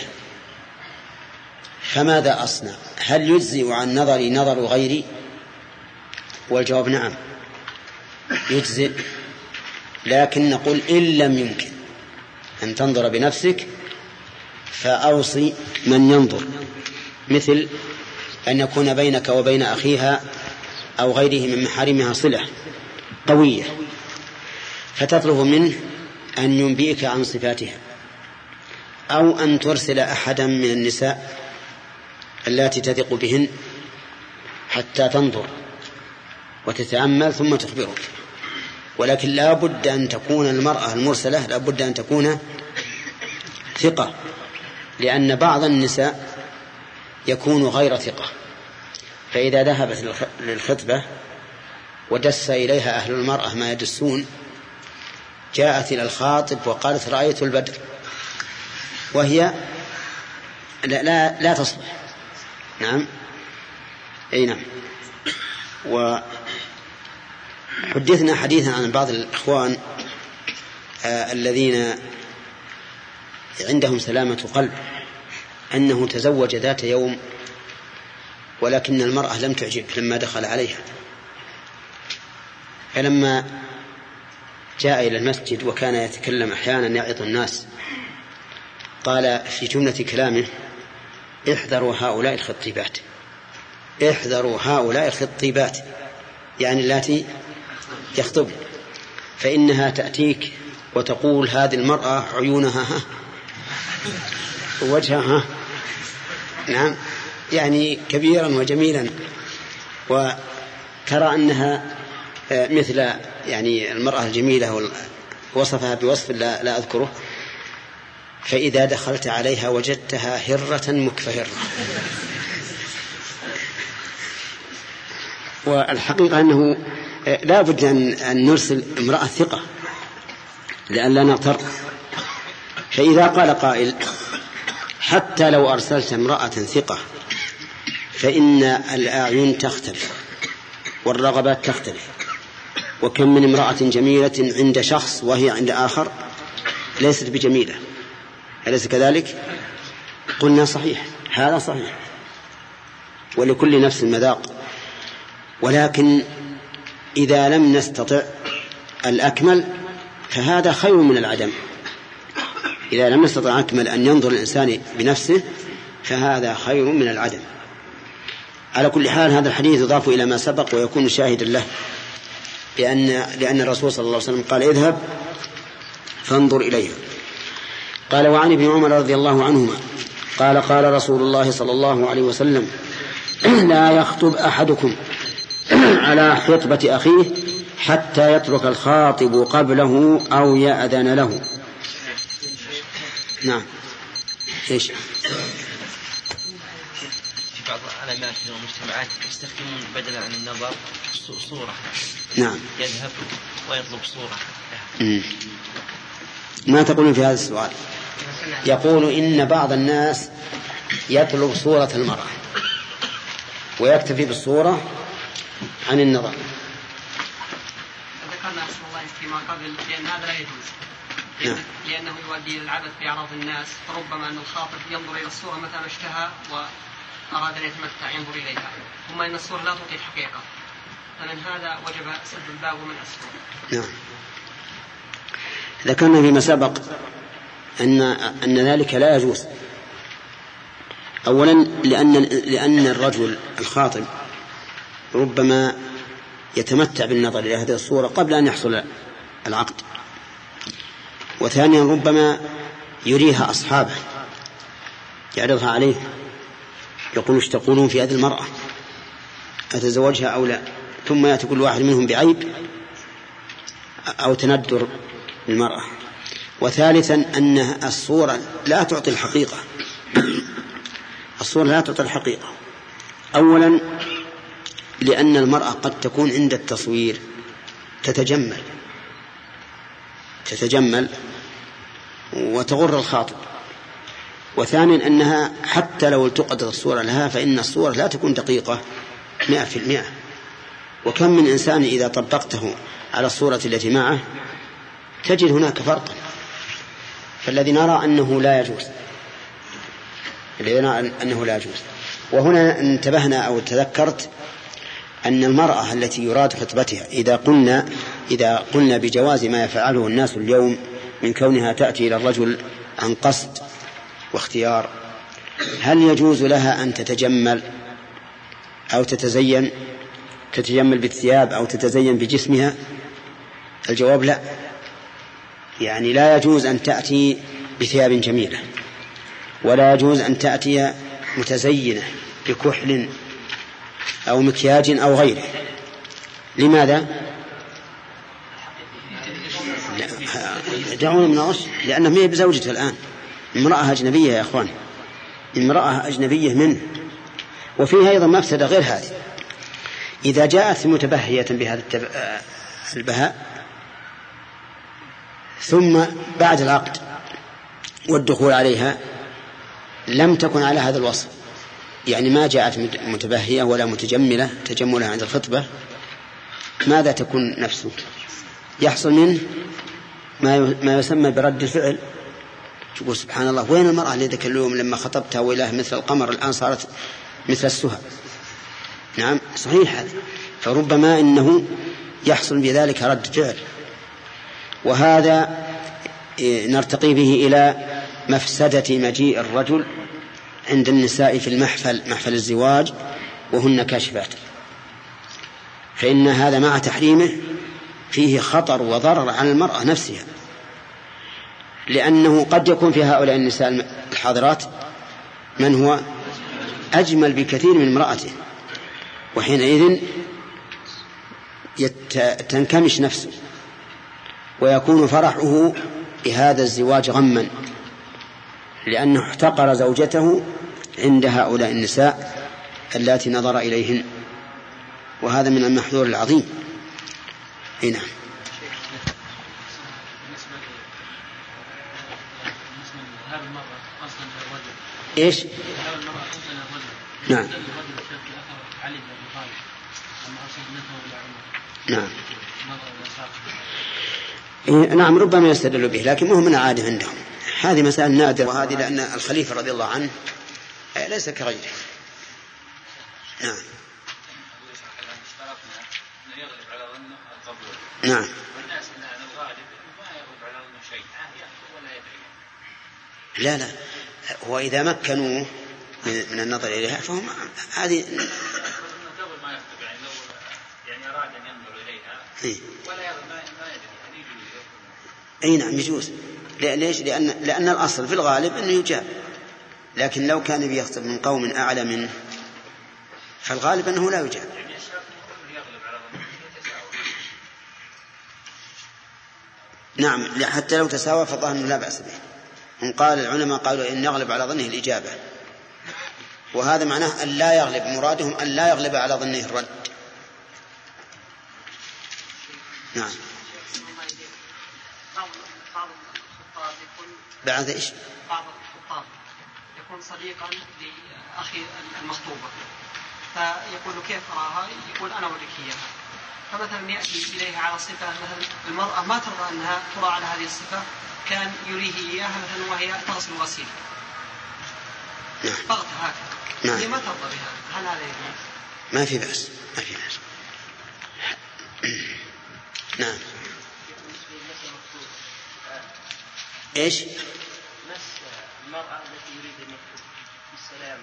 فماذا أصنع؟ هل يجزئ عن نظري نظر غيري؟ والجواب نعم يجزئ، لكن نقول إن لم يمكن أن تنظر بنفسك فأوصي من ينظر، مثل أن يكون بينك وبين أخيها أو غيره من محارمها صلة قوية فتطلب منه أن ينبئك عن صفاتها، أو أن ترسل أحدا من النساء التي تثق بهن حتى تنظر وتتأمل ثم تخبرك. ولكن لا بد أن تكون المرأة المرسلة لا بد أن تكون ثقة، لأن بعض النساء يكون غير ثقة، فإذا ذهبت للخطبة ودس إليها أهل المرأة ما يدسون جاءت إلى الخاطب وقالت رأيت البدر، وهي لا تصلح. نعم أي نعم. وحدثنا حديثا عن بعض الإخوان الذين عندهم سلامة قلب أنه تزوج ذات يوم ولكن المرأة لم تعجب لما دخل عليها، فلما جاء إلى المسجد وكان يتكلم أحيانا يعظ الناس قال في جملة كلامه احذروا هؤلاء الخطيبات، احذروا هؤلاء الخطيبات، يعني التي يخطبن، فإنها تأتيك وتقول هذه المرأة عيونها ووجهها نعم يعني كبيرا وجميلا، وترى أنها مثل يعني المرأة الجميلة وصفها بوصف لا أذكره، فإذا دخلت عليها وجدتها هرة مكفهرة. والحقيقة أنه لا بد أن نرسل امرأة ثقة لئلا نغتر. فإذا قال قائل حتى لو أرسلت امرأة ثقة فإن الأعين تختلف والرغبات تختلف، وكم من امرأة جميلة عند شخص وهي عند آخر ليست بجميلة، أليس كذلك؟ قلنا صحيح، هذا صحيح، ولكل نفس مذاق. ولكن إذا لم نستطع الأكمل فهذا خير من العدم. إذا لم نستطع أكمل أن ينظر الإنسان بنفسه فهذا خير من العدم. على كل حال هذا الحديث يضاف إلى ما سبق ويكون شاهدا له، لأن الرسول صلى الله عليه وسلم قال اذهب فانظر إليها. قال وعن ابن عمر رضي الله عنهما قال قال رسول الله صلى الله عليه وسلم لا يخطب أحدكم على خطبة أخيه حتى يترك الخاطب قبله أو يأذن له. نعم. إيش؟ في بعض العلماء في المجتمعات يستخدمون بدلا عن النظر صورة. نعم. يذهب ويطلب صورة. ما تقولون في هذا السؤال؟ يقول إن بعض الناس يطلب صورة المرأة ويكتفي بالصورة عن النظر. ذكرنا رسول الله فيما قبل لأن هذا لا يجوز، لأنه يؤدي للعبث بأعراض الناس، فربما أن الخاطب ينظر إلى الصورة مثلا اشتهى وأراد أن يتمتع ينظر إليها، ثم إن الصورة لا تعطي الحقيقة، فمن هذا وجب سد الباب ومن أسفل. نعم. ذكرنا فيما سبق أن ذلك لا يجوز. أولا لأن الرجل الخاطب ربما يتمتع بالنظر إلى هذه الصورة قبل أن يحصل العقد، وثانيا ربما يريها أصحابه يعرضها عليه يقول ايش تقولون في هذه المرأة أتزوجها أو لا، ثم يأتي كل واحد منهم بعيب أو تندر للمرأة. وثالثا أن الصورة لا تعطي الحقيقة، الصورة لا تعطي الحقيقة. أولا لأن المرأة قد تكون عند التصوير تتجمل وتغر الخاطب، وثانيا أنها حتى لو التقطت الصورة لها فإن الصورة لا تكون دقيقة 100%، وكم من إنسان إذا طبقته على الصورة التي معه تجد هناك فرقا. فالذي نرى أنه لا يجوز، وهنا انتبهنا أو تذكرت أن المرأة التي يراد خطبتها إذا قلنا بجواز ما يفعله الناس اليوم من كونها تأتي إلى الرجل عن قصد واختيار، هل يجوز لها أن تتجمل أو تتزين بالثياب أو تتزين بجسمها؟ الجواب لا، يعني لا يجوز أن تأتي بثياب جميلة ولا يجوز أن تأتي متزينة بكحل أو مكياج أو غيره. لماذا؟ دعونا من الغش، لأنه ما هي بزوجته الآن، امرأة أجنبية يا أخوان، امرأة أجنبية منه. وفيها أيضا مفسدة غير هذه، إذا جاءت متبهية بهذا البهاء ثم بعد العقد والدخول عليها لم تكن على هذا الوصف، يعني ما جاءت متبهية ولا متجملة تجملها عند الخطبة، ماذا تكون نفسه؟ يحصل منه ما يسمى برد الفعل. تقول سبحان الله، وين المرأة اللي ذاك اليوم لما خطبتها وإله مثل القمر الآن صارت مثل السهى؟ نعم صحيح هذا. فربما إنه يحصل بذلك رد فعل، وهذا نرتقي به إلى مفسدة مجيء الرجل عند النساء في محفل الزواج وهن كاشفات، فإن هذا مع تحريمه فيه خطر وضرر على المرأة نفسها، لأنه قد يكون في هؤلاء النساء الحاضرات من هو أجمل بكثير من امرأته، وحينئذ تنكمش نفسه ويكون فرحه بهذا الزواج غما، لأنه احتقر زوجته عند هؤلاء النساء التي نظر إليهن، وهذا من المحذور العظيم. نعم. إيش؟ نعم. نعم. نعم ربما يستدل به، لكن مو من العادة عندهم، هذه مسألة نادرة، وهذه لأن الخليفة رضي الله عنه ليس كغيره. نعم. نعم. لا لا، وإذا مكنوه من النظر إليها فهم هذه يعني أراد أن ينظر إليها ولا ما يدري. أي نعم يجوز. ليش؟ لأن الأصل في الغالب أنه يجاب، لكن لو كان بيخطب من قوم أعلى منه فالغالب أنه لا يجاب. نعم، حتى لو تساوى فالظاهر أنه لا بأس به. إن قال العلماء قالوا إن يغلب على ظنه الإجابة، وهذا معناه أن لا يغلب، مرادهم أن لا يغلب على ظنه الرد. نعم. بعد إيش؟ بعض الخطاب يكون صديقا لأخي المخطوبة، فيقول كيف أراها؟ يقول أنا أوريك إياها. فمثلا يأتي إليها على صفة مثلا المرأة ما ترضى أنها ترى على هذه الصفة، كان يريه إياها مثلا وهي تغسل غسيل ضغط هكذا، هي ما ترضى بها، هل هذا يجوز؟ ما في بأس، ما في بأس. نعم. إيش؟ المرأة التي يريد أن السلام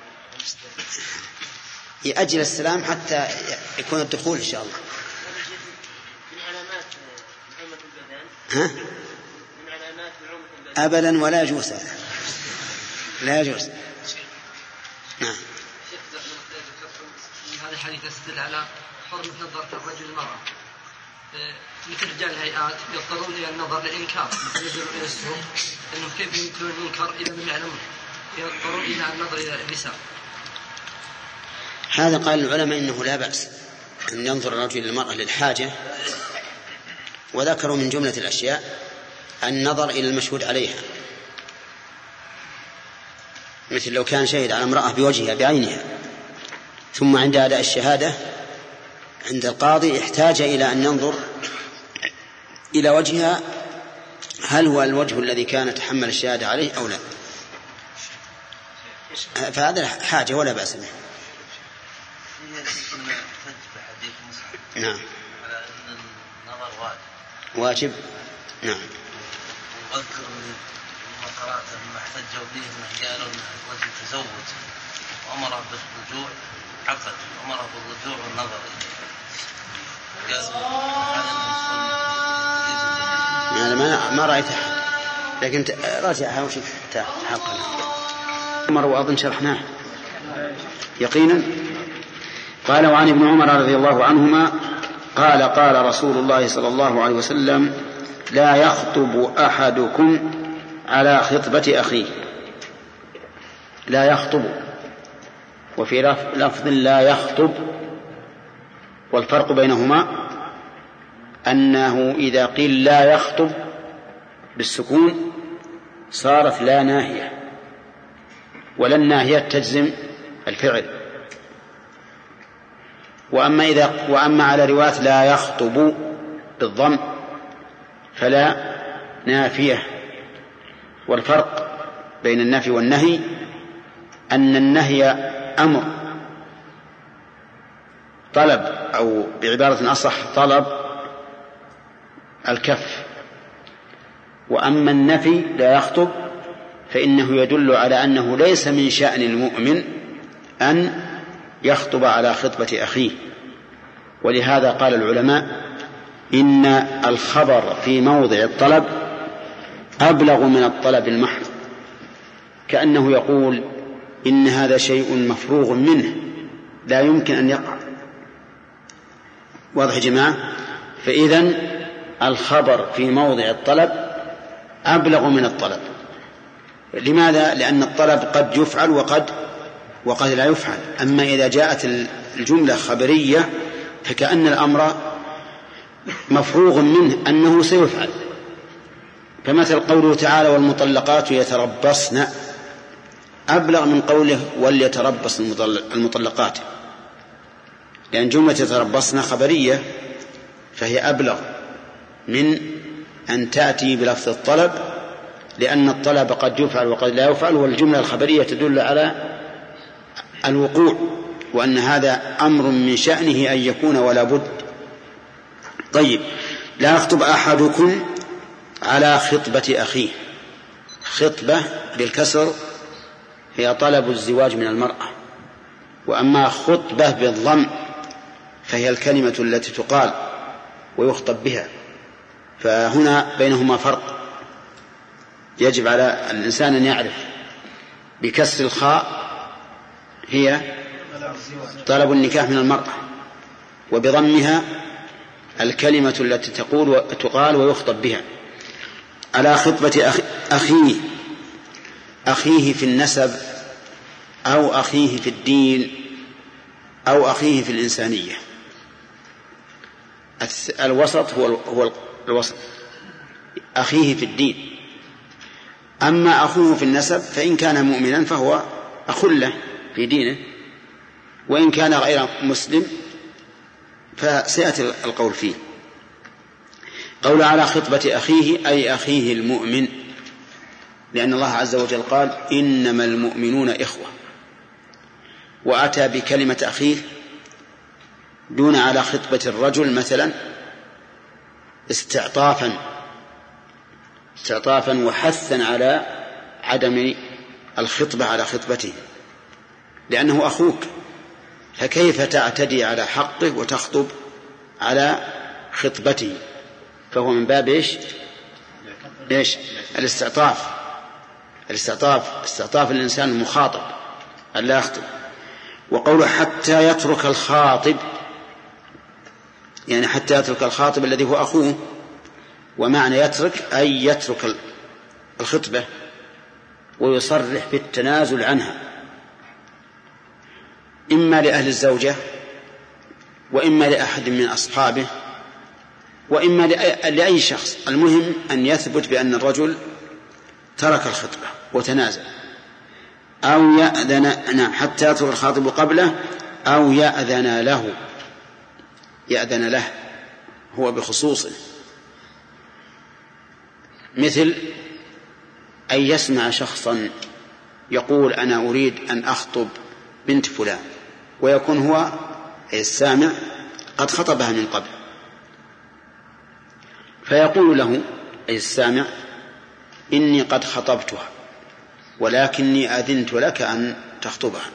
يأجل السلام حتى يكون الدخول إن شاء الله. من علامات نعومة البدن. ها؟ من علامات نعومة البدن. أبدا ولا يجوز هذا، لا يجوز. نعم. هذا الحديث يستدل على حرمة نظرة الرجل المرأة. مثل رجال الهيئات يضطرون إلى النظر للإنكار، ينزلون إلى السوق أنه كيف يمكن الإنكار إذا لم يعلمون، يضطرون إلى النظر إلى النساء. هذا قال العلماء إنه لا بأس أن ينظر الرجل للمرأة للحاجة، وذكروا من جملة الأشياء النظر إلى المشهود عليها، مثل لو كان شهد على امرأة بوجهها بعينها ثم عند أداء الشهادة عند القاضي احتاج إلى أن ينظر إلى وجهها هل هو الوجه الذي كان تحمل الشهادة عليه أو لا، فهذا حاجة ولا بأس به. نعم. على أن النظر واجب. نعم. أذكر ما قرأت ما احتجوا به أنه قالوا أن الرجل تزوج وأمره بالرجوع، عقد أمره بالرجوع والنظر، أنا ما رأيت أحد، لكن راجعها وشوف حقنا. عمر وأظن شرحناه يقينا. قال وعن ابن عمر رضي الله عنهما قال قال رسول الله صلى الله عليه وسلم لا يخطب أحدكم على خطبة أخيه. لا يخطب، وفي لفظ لا يخطب، والفرق بينهما أنه إذا قيل لا يخطب بالسكون صارت لا ناهية، ولا الناهية تجزم الفعل. وأما على رواية لا يخطب بالضم فلا نافية. والفرق بين النفي والنهي أن النهي أمر طلب، أو بعبارة أصح طلب الكف. وأما النفي لا يخطب فإنه يدل على أنه ليس من شأن المؤمن أن يخطب على خطبة أخيه. ولهذا قال العلماء إن الخبر في موضع الطلب أبلغ من الطلب المحض، كأنه يقول إن هذا شيء مفروغ منه لا يمكن أن يقع. واضح يا جماعة؟ فإذن الخبر في موضع الطلب أبلغ من الطلب. لماذا؟ لأن الطلب قد يفعل وقد لا يفعل. أما إذا جاءت الجملة خبرية فكأن الأمر مفروغ منه أنه سيفعل. فمثل قوله تعالى والمطلقات يتربصن أبلغ من قوله وليتربص المطلقات، لأن جملة يتربصن خبرية فهي أبلغ من أن تأتي بلفظ الطلب، لأن الطلب قد يفعل وقد لا يفعل، والجملة الخبرية تدل على الوقوع، وأن هذا أمر من شأنه أن يكون ولا بد. طيب، لا يخطب أحدكم على خطبة أخيه. خطبة بالكسر هي طلب الزواج من المرأة، وأما خطبة بالضم فهي الكلمة التي تقال ويخطب بها. فهنا بينهما فرق يجب على الإنسان أن يعرف. بكسر الخاء هي طلب النكاح من المرأة، وبضمها الكلمة التي تقال ويخطب بها. على خطبة أخيه في النسب أو أخيه في الدين أو أخيه في الإنسانية. الوسط هو الوسط، أخيه في الدين. أما أخوه في النسب فإن كان مؤمنا فهو أخ له في دينه، وإن كان غير مسلم فسيأتي القول فيه. قول على خطبة أخيه أي أخيه المؤمن، لأن الله عز وجل قال إنما المؤمنون إخوة، وأتى بكلمة أخيه دون على خطبة الرجل مثلا استعطافا وحثا على عدم الخطبة على خطبته، لأنه أخوك، فكيف تعتدي على حقه وتخطب على خطبته؟ فهو من باب إيش؟ الاستعطاف الإنسان المخاطب ألا يخطب. وقوله حتى يترك الخاطب، يعني حتى يترك الخاطب الذي هو أخوه. ومعنى يترك أي يترك الخطبة ويصرح بالتنازل عنها، إما لأهل الزوجة وإما لأحد من أصحابه وإما لأي شخص. المهم أن يثبت بأن الرجل ترك الخطبة وتنازل، أو يأذن حتى يترك الخاطب قبله، أو يأذن له هو بخصوصه، مثل أن يسمع شخصا يقول أنا أريد أن أخطب بنت فلان، ويكون هو السامع قد خطبها من قبل، فيقول له أي السامع إني قد خطبتها ولكني أذنت لك أن تخطبها.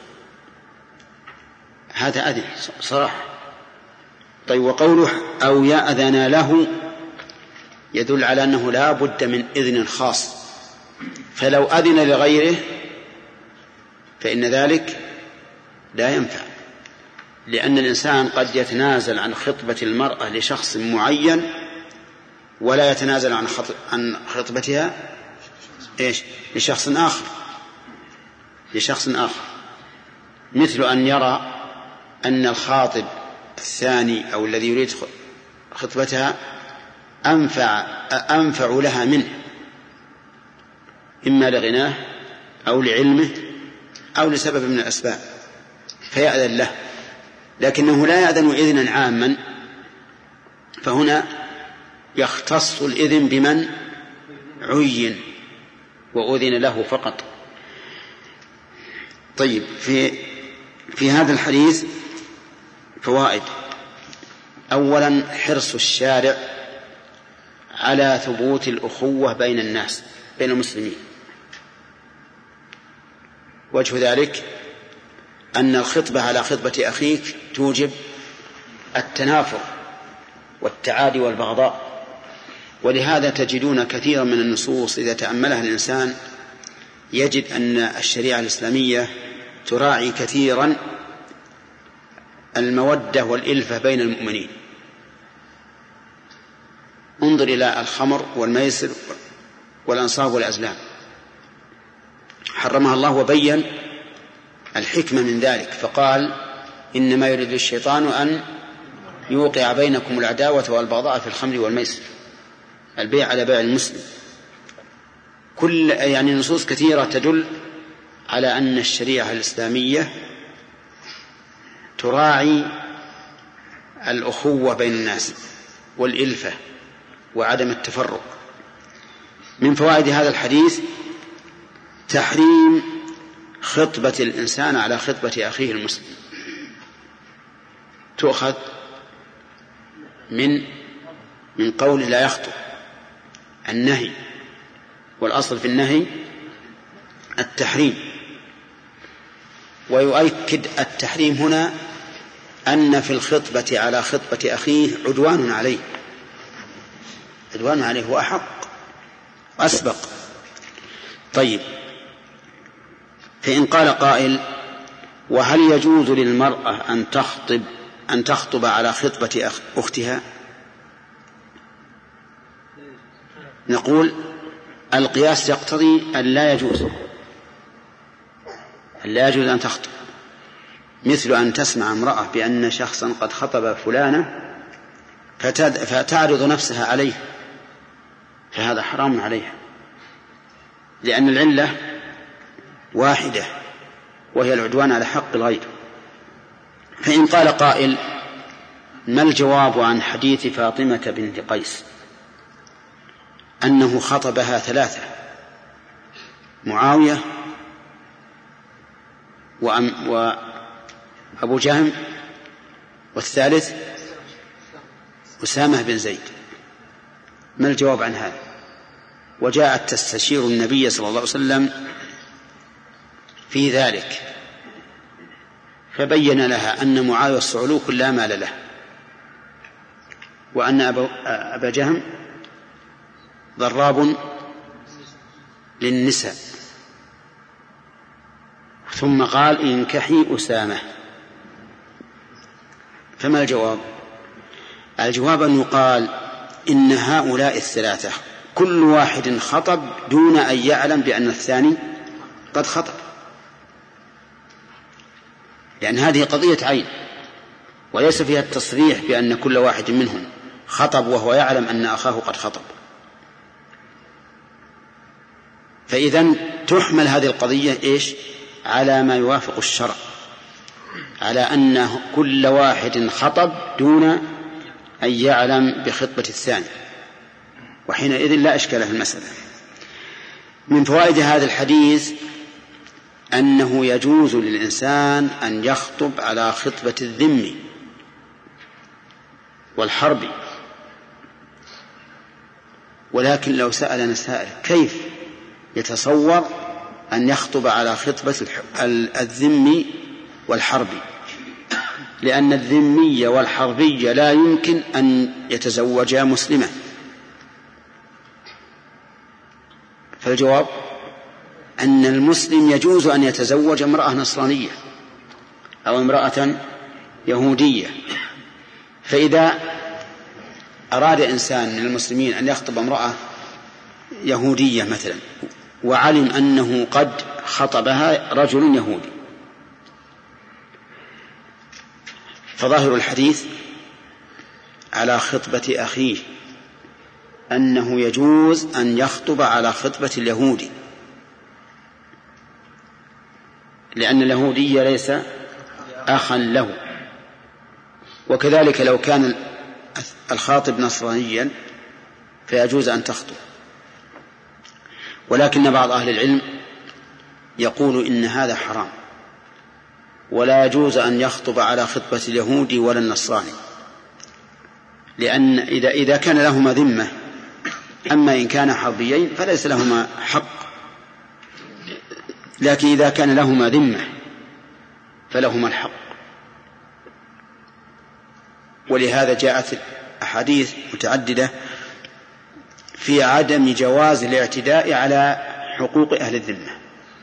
هذا أذن صراحة. طيب، وقوله أو يأذن له يدل على أنه لا بد من إذن خاص، فلو أذن لغيره فإن ذلك لا ينفع، لأن الإنسان قد يتنازل عن خطبة المرأة لشخص معين ولا يتنازل عن خطبتها لشخص آخر، مثل أن يرى أن الخاطب الثاني أو الذي يريد خطبتها أنفع لها منه، إما لغناه أو لعلمه أو لسبب من الأسباب، فيأذن له، لكنه لا يأذن إذنا عاما، فهنا يختص الإذن بمن عين وأذن له فقط. طيب، في هذا الحديث فوائد. أولا، حرص الشارع على ثبوت الأخوة بين الناس، بين المسلمين. وجه ذلك أن الخطبة على خطبة أخيك توجب التنافر والتعادي والبغضاء، ولهذا تجدون كثيرا من النصوص إذا تأملها الإنسان يجد أن الشريعة الإسلامية تراعي كثيرا المودة والإلفة بين المؤمنين. انظر إلى الخمر والميسر والأنصاب والأزلام، حرمها الله وبين الحكمة من ذلك، فقال: إنما يريد الشيطان أن يوقع بينكم العداوة والبغضاء في الخمر والميسر، البيع على بيع المسلم. يعني نصوص كثيرة تدل على أن الشريعة الإسلامية تراعي الأخوة بين الناس والإلفة وعدم التفرق. من فوائد هذا الحديث تحريم خطبة الإنسان على خطبة أخيه المسلم، تؤخذ من قول لا يخطب، النهي، والأصل في النهي التحريم. ويؤكد التحريم هنا أن في الخطبة على خطبة أخيه عدوان عليه هو أحق وأسبق. طيب، فإن قال قائل: وهل يجوز للمرأة أن تخطب على خطبة أختها؟ نقول القياس يقتضي أن لا يجوز أن تخطب، مثل أن تسمع امرأة بأن شخصا قد خطب فلانة فتعرض نفسها عليه، فهذا حرام عليها، لأن العلة واحدة وهي العدوان على حق الغير. فإن قال قائل: ما الجواب عن حديث فاطمة بنت قيس أنه خطبها 3، معاوية وأبو جهم والثالث أسامة بن زيد؟ ما الجواب عن هذا؟ وجاءت تستشير النبي صلى الله عليه وسلم في ذلك، فبين لها أن معاوية الصعلوك لا مال له، وأن أبا جهم ضراب للنساء، ثم قال: انكحي أسامة. فما الجواب؟ الجواب أن يقال إن هؤلاء 3 كل واحد خطب دون أن يعلم بأن الثاني قد خطب، لأن هذه قضية عين وليس فيها التصريح بأن كل واحد منهم خطب وهو يعلم أن أخاه قد خطب. فإذن تحمل هذه القضية على ما يوافق الشرع، على أن كل واحد خطب دون أن يعلم بخطبة الثاني، وحينئذ لا إشكال في المسألة. من فوائد هذا الحديث أنه يجوز للإنسان أن يخطب على خطبة الذم والحرب، ولكن لو سألنا سائل كيف يتصور أن يخطب على خطبة الذم والحرب، لأن الذمية والحربية لا يمكن أن يتزوجا مسلما. فالجواب أن المسلم يجوز أن يتزوج امرأة نصرانية أو امرأة يهودية. فإذا أراد إنسان من المسلمين أن يخطب امرأة يهودية مثلا وعلم أنه قد خطبها رجل يهودي، فظاهر الحديث على خطبة أخيه أنه يجوز أن يخطب على خطبة اليهودي، لأن اليهودي ليس أخا له. وكذلك لو كان الخاطب نصرانيا فيجوز أن تخطب. ولكن بعض أهل العلم يقول إن هذا حرام، ولا يجوز أن يخطب على خطبة اليهودي ولا النصراني، لأن إذا كان لهما ذمة، أما إن كان حربيين فليس لهما حق، لكن إذا كان لهما ذمة فلهما الحق. ولهذا جاءت أحاديث متعددة في عدم جواز الاعتداء على حقوق أهل الذمة.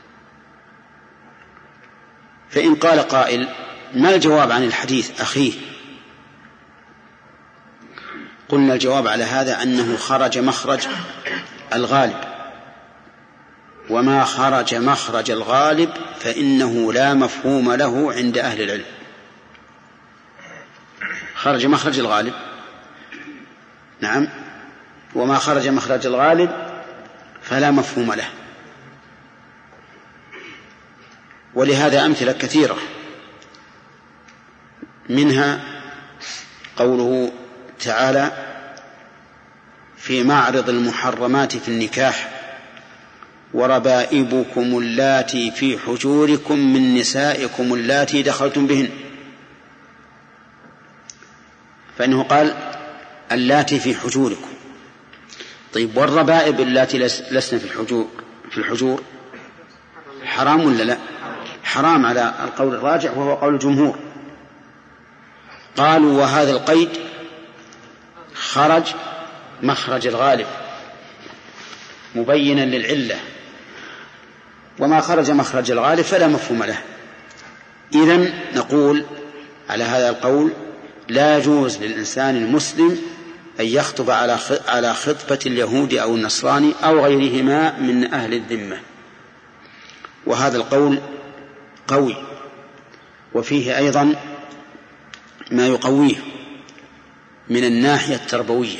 فإن قال قائل ما الجواب عن الحديث أخيه؟ قلنا الجواب على هذا أنه خرج مخرج الغالب، وما خرج مخرج الغالب فإنه لا مفهوم له عند أهل العلم. خرج مخرج الغالب، نعم، وما خرج مخرج الغالب فلا مفهوم له. ولهذا أمثلة كثيرة، منها قوله تعالى في معرض المحرمات في النكاح: وربائبكم اللاتي في حجوركم من نسائكم اللاتي دخلتم بهن. فإنه قال اللاتي في حجوركم. طيب، والربائب اللاتي لسن في الحجور حرام ولا لا؟ حرام على القول الراجح وهو قول الجمهور. قالوا وهذا القيد خرج مخرج الغالب مبينا للعلة، وما خرج مخرج الغالب فلا مفهوم له. إذن نقول على هذا القول لا يجوز للإنسان المسلم أن يخطب على خطبة اليهود أو النصراني أو غيرهما من أهل الذمة. وهذا القول قوي، وفيه أيضا ما يقويه من الناحية التربوية،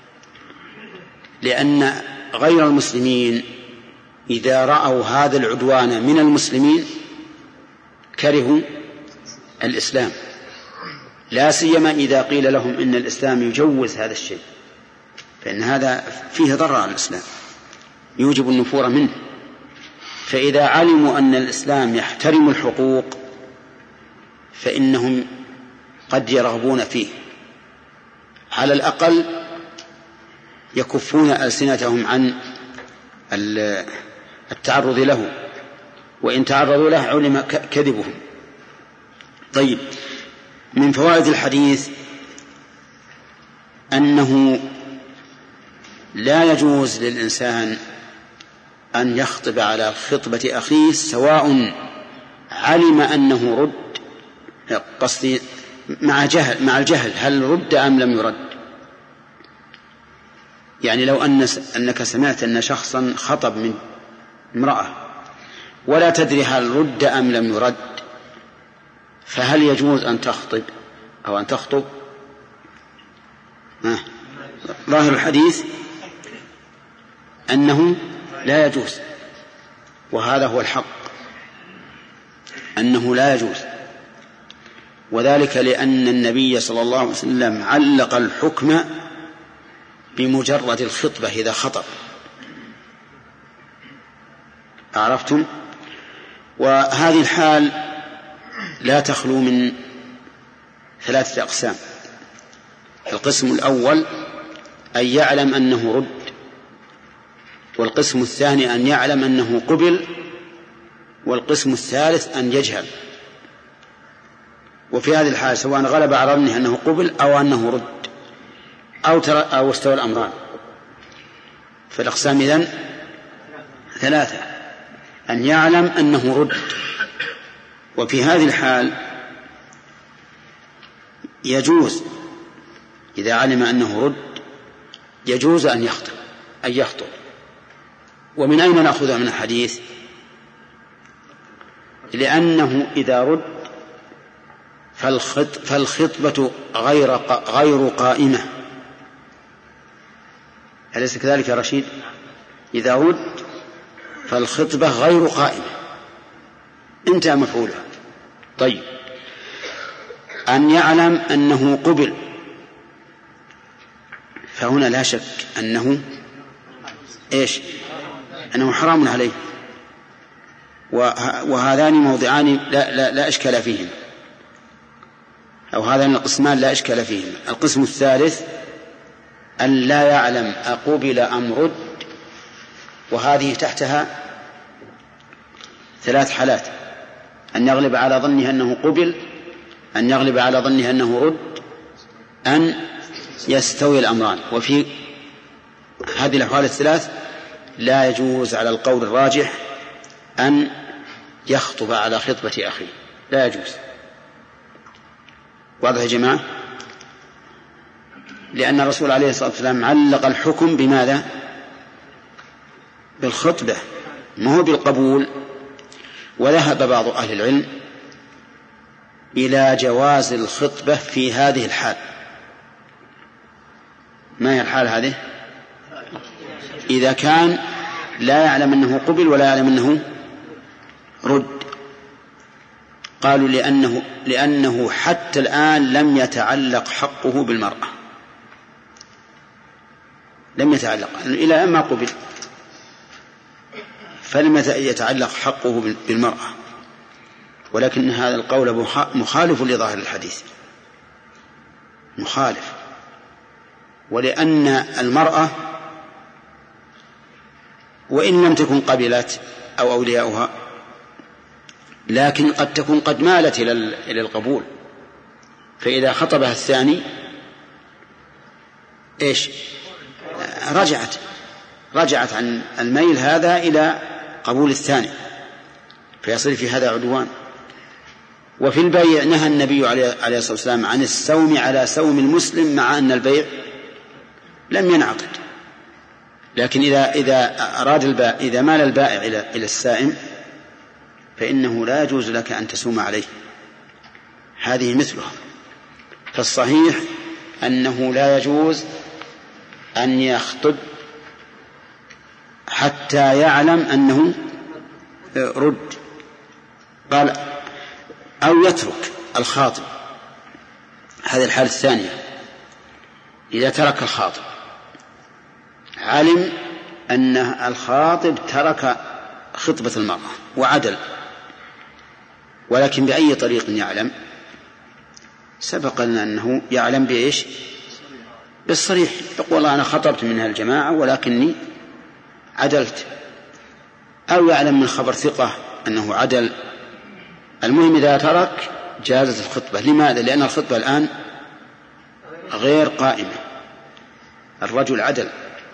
لأن غير المسلمين إذا رأوا هذا العدوان من المسلمين كرهوا الإسلام، لا سيما إذا قيل لهم إن الإسلام يجوز هذا الشيء، فإن هذا فيه ضرر على الإسلام يوجب النفور منه. فإذا علموا أن الإسلام يحترم الحقوق فإنهم قد يرغبون فيه، على الأقل يكفون ألسنتهم عن التعرض له، وإن تعرضوا له علم كذبهم. طيب، من فوائد الحديث أنه لا يجوز للإنسان أن يخطب على خطبة أخيه سواء علم أنه رد، قصدي مع الجهل هل رد أم لم يرد. يعني لو أنك سمعت أن شخصا خطب من امرأة ولا تدري هل رد أم لم يرد، فهل يجوز أن تخطب أو أن تخطب؟ ظاهر الحديث أنه لا يجوز، وهذا هو الحق، أنه لا يجوز. وذلك لأن النبي صلى الله عليه وسلم علق الحكم بمجرد الخطبة إذا خطب. عرفتم؟ وهذه الحال لا تخلو من 3 أقسام. القسم الأول أن يعلم أنه رد، والقسم الثاني أن يعلم أنه قبل، والقسم الثالث أن يجهل. وفي هذه الحال سواء غلب على ظنه أنه قبل أو أنه رد أو استوى الأمران. فالأقسام إذن 3: أن يعلم أنه رد. وفي هذه الحال يجوز إذا علم أنه رد يجوز أن يخطب. ومن أين نأخذ من الحديث؟ لأنه إذا رد فالخطبة غير قائمة. أليس كذلك يا رشيد؟ إذا رد فالخطبة غير قائمة، انتهى مفعولها. طيب، أن يعلم أنه قبل، فهنا لا شك أنه أنه حرام عليه. وهذان موضعان لا إشكال فيهم، أو هذان القسمان لا إشكال فيهم. القسم الثالث أن لا يعلم أقبل أم رد، وهذه تحتها 3 حالات: أن يغلب على ظنه أنه قبل، أن يغلب على ظنه أنه رد، أن يستوي الأمران. وفي هذه الأحوال الثلاث لا يجوز على القول الراجح أن يخطب على خطبة أخيه، لا يجوز. واضح يا جماعة؟ لأن الرسول عليه الصلاة والسلام علق الحكم بماذا؟ بالخطبة، ما هو بالقبول. وذهب بعض أهل العلم إلى جواز الخطبة في هذه الحال. ما هي الحال هذه؟ إذا كان لا يعلم أنه قبل ولا يعلم أنه رد. قالوا لأنه حتى الآن لم يتعلق حقه بالمرأة، لم يتعلق إلى أن ما قبل، فلم يتعلق حقه بالمرأة. ولكن هذا القول مخالف لظاهر الحديث، مخالف. ولأن المرأة وإن لم تكن قبلت أو أولياؤها، لكن قد تكون قد مالت إلى القبول، فإذا خطبها الثاني رجعت عن الميل هذا إلى قبول الثاني، فيصير في هذا عدوان. وفي البيع نهى النبي عليه الصلاة والسلام عن السوم على سوم المسلم، مع أن البيع لم ينعقد. لكن إذا مال البائع إلى السائم فإنه لا يجوز لك أن تسوم عليه، هذه مثلها. فالصحيح أنه لا يجوز أن يخطب حتى يعلم أنه رد. قال أو يترك الخاطب، هذه الحالة الثانية. إذا ترك الخاطب، علم أن الخاطب ترك خطبة المرأة وعدل، ولكن بأي طريق يعلم؟ سبق لنا أنه يعلم بإيش؟ بالصريح، يقول أنا خطبت منها الجماعة ولكني عدلت. أو يعلم من خبر ثقة أنه عدل. المهم إذا ترك جازت الخطبة. لماذا؟ لأن الخطبة الآن غير قائمة، الرجل عدل.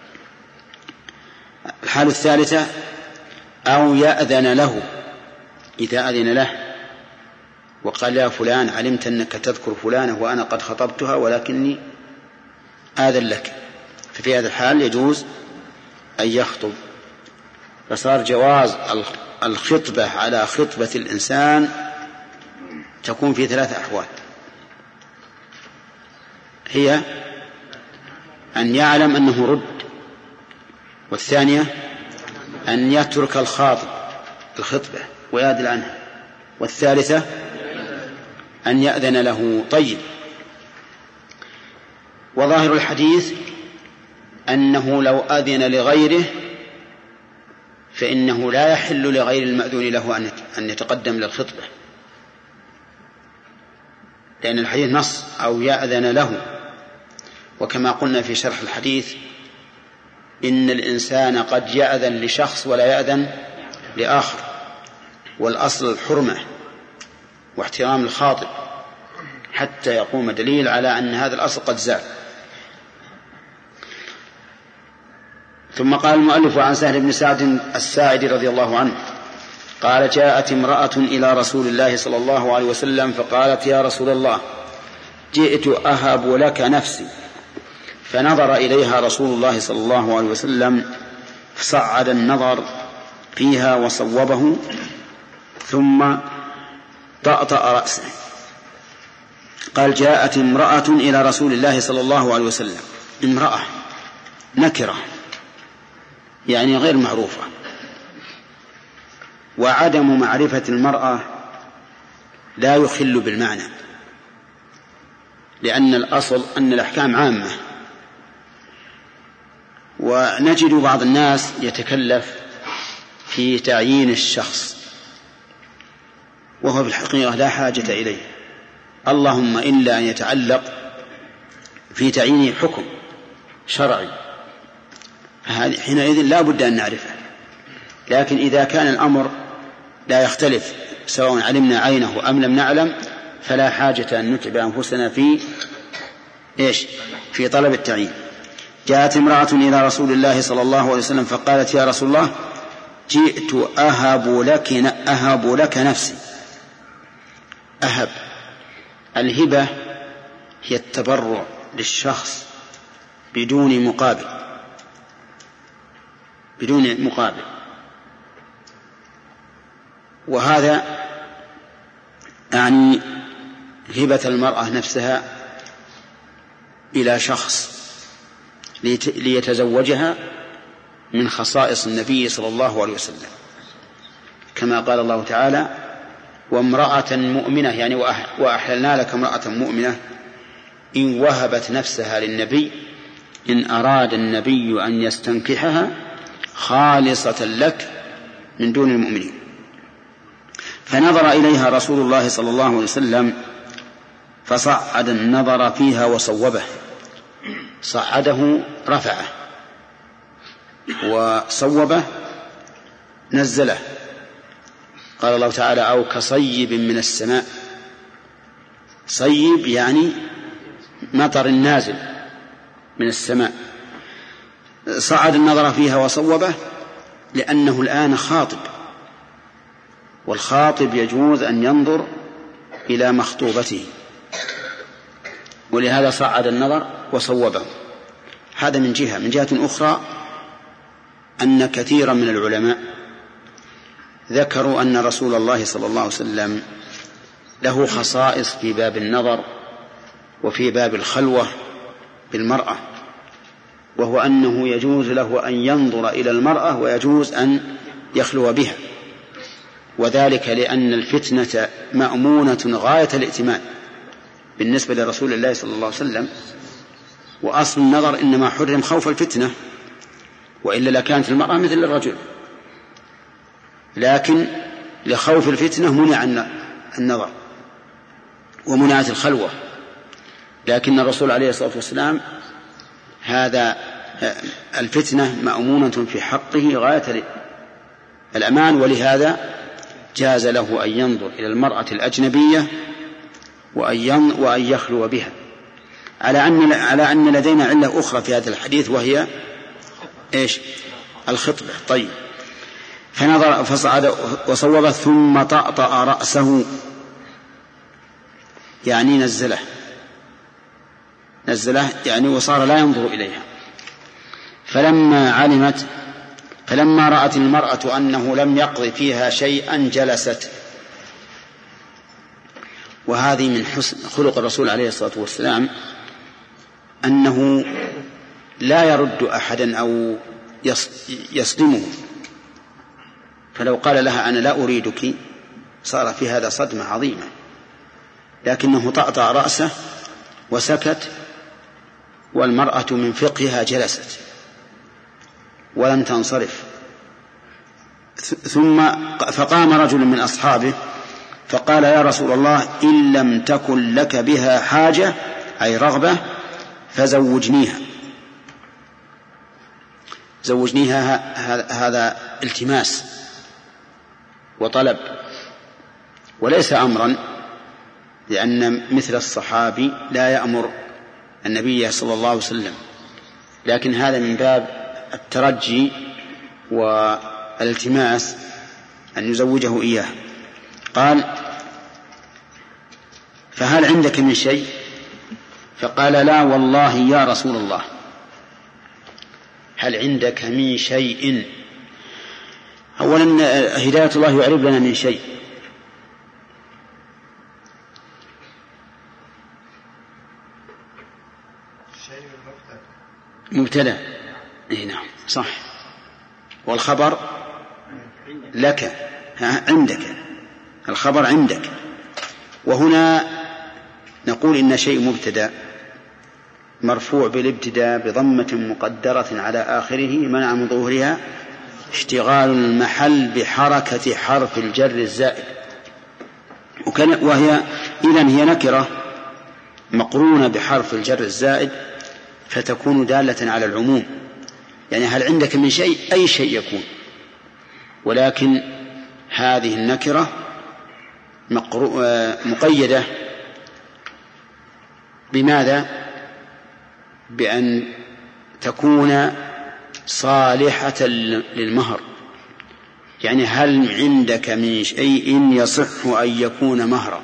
الحالة الثالثة أو يأذن له، إذا أذن له وقال يا فلان علمت أنك تذكر فلانة وأنا قد خطبتها ولكني آذن لك، ففي هذا الحال يجوز أن يخطب. فصار جواز الخطبة على خطبة الإنسان تكون في 3 أحوال: هي أن يعلم أنه رد، والثانية أن يترك الخاطب الخطبة ويعدل عنها، والثالثة أن يأذن له. طيب، وظاهر الحديث أنه لو أذن لغيره فإنه لا يحل لغير المأذون له أن يتقدم للخطبة، لأن الحديث نص أو يأذن له. وكما قلنا في شرح الحديث إن الإنسان قد يأذن لشخص ولا يأذن لآخر، والأصل الحرمة واحترام الخاطب حتى يقوم دليل على أن هذا الأصل قد زال. ثم قال المؤلف عن سهل بن سعد الساعدي رضي الله عنه قال جاءت امرأة إلى رسول الله صلى الله عليه وسلم فقالت يا رسول الله جئت أهب لك نفسي، فنظر إليها رسول الله صلى الله عليه وسلم فصعد النظر فيها وصوبه ثم طأطأ رأسه. قال جاءت امرأة إلى رسول الله صلى الله عليه وسلم، امرأة نكرة يعني غير معروفة، وعدم معرفة المرأة لا يخل بالمعنى، لأن الأصل أن الأحكام عامة. ونجد بعض الناس يتكلف في تعيين الشخص وهو في الحقيقة لا حاجة إليه، اللهم إلا أن يتعلق في تعيين حكم شرعي، حينئذ لا بد أن نعرفه. لكن إذا كان الأمر لا يختلف سواء علمنا عينه أم لم نعلم فلا حاجة أن نتعب أنفسنا في طلب التعيين. جاءت امرأة إلى رسول الله صلى الله عليه وسلم فقالت يا رسول الله جئت أهب لك نفسي. أهب، الهبة هي التبرع للشخص بدون مقابل، وهذا يعني هبة المرأة نفسها إلى شخص ليتزوجها من خصائص النبي صلى الله عليه وسلم، كما قال الله تعالى وامرأة مؤمنة، يعني وأحللنا لك امرأة مؤمنة إن وهبت نفسها للنبي إن أراد النبي أن يستنكحها خالصة لك من دون المؤمنين. فنظر إليها رسول الله صلى الله عليه وسلم فصعد النظر فيها وصوبه، صعده رفعه وصوبه نزله. قال الله تعالى أو كصيب من السماء، صيب يعني مطر نازل من السماء. صعد النظر فيها وصوبه لأنه الآن خاطب، والخاطب يجوز أن ينظر إلى مخطوبته، ولهذا صعد النظر وصوبه. هذا من جهة. من جهة أخرى أن كثيرا من العلماء ذكروا أن رسول الله صلى الله عليه وسلم له خصائص في باب النظر وفي باب الخلوة بالمرأة، وهو أنه يجوز له أن ينظر إلى المرأة ويجوز أن يخلو بها، وذلك لأن الفتنة مأمونة غاية الائتمان بالنسبة لرسول الله صلى الله عليه وسلم، وأصل النظر إنما حرم خوف الفتنة، وإلا لكانت المرأة مثل الرجل، لكن لخوف الفتنة منع النظر ومنعت الخلوة. لكن الرسول عليه الصلاة والسلام هذا الفتنة مأمونة في حقه غاية الأمان، ولهذا جاز له أن ينظر إلى المرأة الأجنبية وأن يخلو بها، على أن لدينا علة أخرى في هذا الحديث وهي الخطبة. طيب، فنظر فصعد وصوب ثم طأطأ رأسه، يعني نزله يعني وصار لا ينظر إليها. فلما رأت المرأة أنه لم يقضي فيها شيئا جلست. وهذه من حسن خلق الرسول عليه الصلاة والسلام أنه لا يرد أحدا أو يصدمه، فلو قال لها أنا لا أريدك صار في هذا صدمة عظيمة، لكنه طأطأ رأسه وسكت، والمرأة من فقهها جلست ولم تنصرف. فقام رجل من أصحابه فقال يا رسول الله إن لم تكن لك بها حاجة أي رغبة فزوجنيها. هذا التماس وطلب وليس أمرا، لأن مثل الصحابي لا يأمر النبي صلى الله عليه وسلم، لكن هذا من باب الترجي والالتماس أن يزوجه إياه. قال: فهل عندك من شيء؟ فقال: لا والله يا رسول الله. هل عندك من شيء؟ أولا هداية الله يعرب لنا من شيء. مبتدأ. نعم صح. والخبر لك، عندك، الخبر عندك. وهنا نقول إن شيء مبتدأ مرفوع بالابتداء بضمة مقدرة على آخره منع من ظهورها اشتغال المحل بحركة حرف الجر الزائد، وهي إذن هي نكرة مقرونة بحرف الجر الزائد فتكون دالة على العموم. يعني هل عندك من شيء؟ أي شيء يكون، ولكن هذه النكرة مقيدة بماذا؟ بأن تكون صالحة للمهر. يعني هل عندك من شيء يصح أن يكون مهرا؟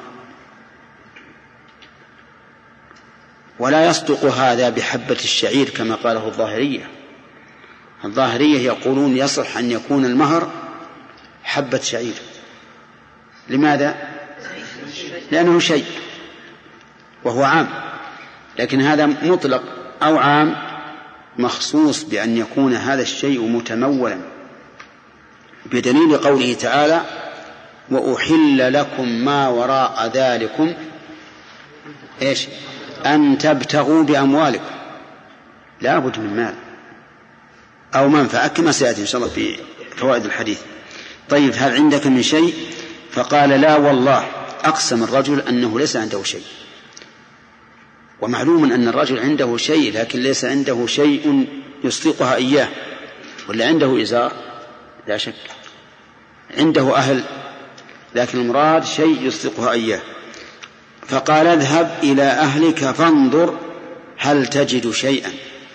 ولا يصدق هذا بحبة الشعير كما قاله الظاهرية. الظاهرية يقولون يصح أن يكون المهر حبة شعير. لماذا؟ لأنه شيء وهو عام، لكن هذا مطلق أو عام مخصوص بأن يكون هذا الشيء متمولا، بدليل قوله تعالى: وأحل لكم ما وراء ذلكم إيش؟ أن تبتغوا بأموالكم. لا بد من مال أو منفعة كما سيأتي إن شاء الله في فوائد الحديث. طيب هل عندك من شيء؟ فقال: لا والله. أقسم الرجل أنه ليس عنده شيء، ومعلوم أن الرجل عنده شيء لكن ليس عنده شيء يصدقها إياه، ولا عنده إزار لا شك، عنده أهل، لكن المراد شيء يصدقها إياه. فقال: اذهب إلى أهلك فانظر هل تجد شيئا.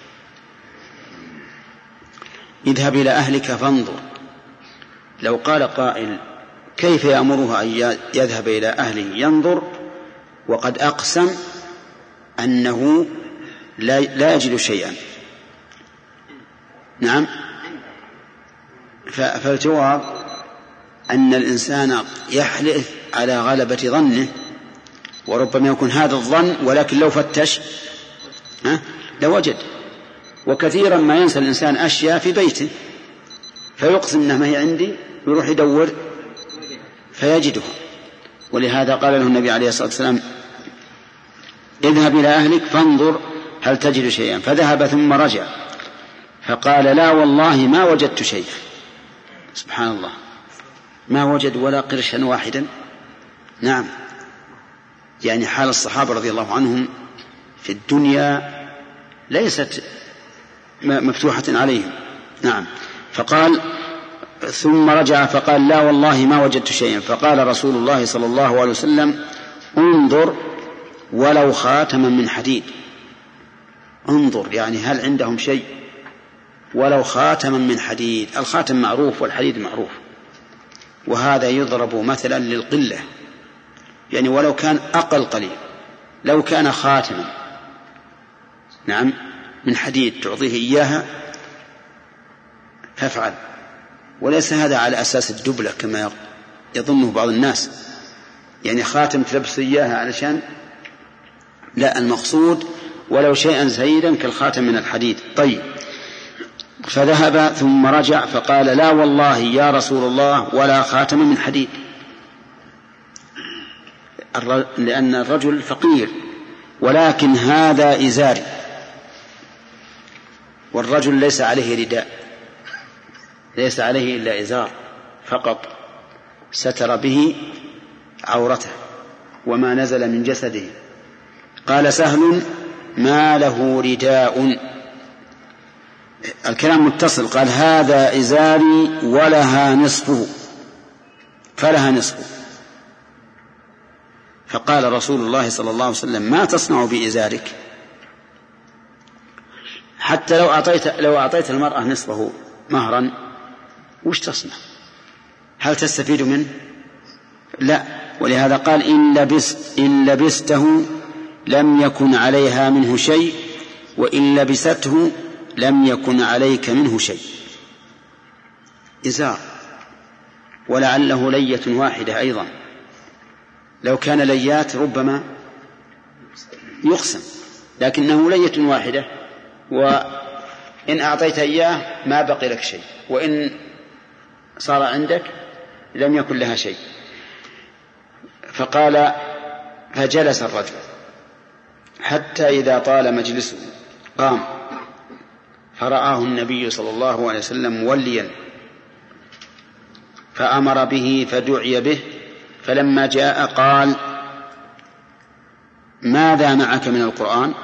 اذهب إلى أهلك فانظر. لو قال قائل: كيف يأمرها أن يذهب إلى أهله ينظر وقد أقسم أنه لا يجد شيئا؟ نعم. فالجواب أن الإنسان يحلف على غلبة ظنه، وربما يكون هذا الظن ولكن لو فتش لوجد. وكثيرا ما ينسى الإنسان أشياء في بيته فيقسم أنها ما هي عندي، يروح يدور فيجدها. ولهذا قال له النبي عليه الصلاة والسلام: اذهب إلى أهلك فانظر هل تجد شيئا. فذهب ثم رجع فقال: لا والله ما وجدت شيئا. سبحان الله، ما وجد ولا قرشا واحدا. نعم، يعني حال الصحابة رضي الله عنهم في الدنيا ليست مفتوحة عليهم. نعم. فقال: ثم رجع فقال: لا والله ما وجدت شيئا. فقال رسول الله صلى الله عليه وسلم: انظر ولو خاتما من حديد. انظر يعني هل عندهم شيء ولو خاتما من حديد. الخاتم معروف والحديد معروف، وهذا يضرب مثلا للقلة، يعني ولو كان أقل قليل، لو كان خاتما نعم من حديد تعطيه إياها فافعل. وليس هذا على أساس الدبلة كما يظنه بعض الناس، يعني خاتم تلبس إياها علشان لا، المقصود ولو شيئا زهيدا كالخاتم من الحديد. طيب. فذهب ثم رجع فقال: لا والله يا رسول الله ولا خاتم من حديد، لأن الرجل فقير، ولكن هذا إزاري، والرجل ليس عليه رداء، ليس عليه إلا إزار فقط ستر به عورته وما نزل من جسده. قال سهل: ما له رداء. الكلام متصل. قال: هذا إزاري ولها نصفه، فلها نصفه. فقال رسول الله صلى الله عليه وسلم: ما تصنع بإزارك؟ حتى لو أعطيت المرأة نصفه مهرا وش تصنع؟ هل تستفيد منه؟ لا. ولهذا قال إن لبسته لم يكن عليها منه شيء وإن لبسته لم يكن عليك منه شيء. إزار، ولعله لية واحدة أيضا، لو كان ليات ربما يقسم، لكنه لية واحدة، وإن أعطيت إياه ما بقي لك شيء، وإن صار عندك لم يكن لها شيء. فقال فجلس الرجل حتى إذا طال مجلسه قام، فرآه النبي صلى الله عليه وسلم موليا فأمر به فدعي به، فلما جاء قال ماذا معك من القرآن؟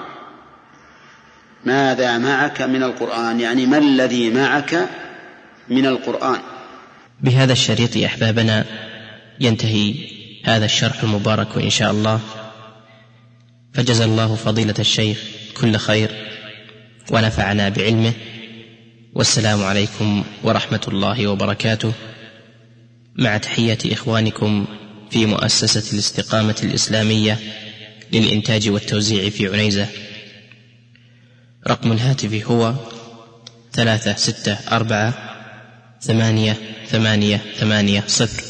ماذا معك من القرآن، يعني ما الذي معك من القرآن. بهذا الشريط يا أحبابنا ينتهي هذا الشرح المبارك إن شاء الله، فجزا الله فضيلة الشيخ كل خير ونفعنا بعلمه، والسلام عليكم ورحمة الله وبركاته، مع تحية إخوانكم في مؤسسة الاستقامة الإسلامية للإنتاج والتوزيع في عنيزة. رقم الهاتف هو 364 888 0.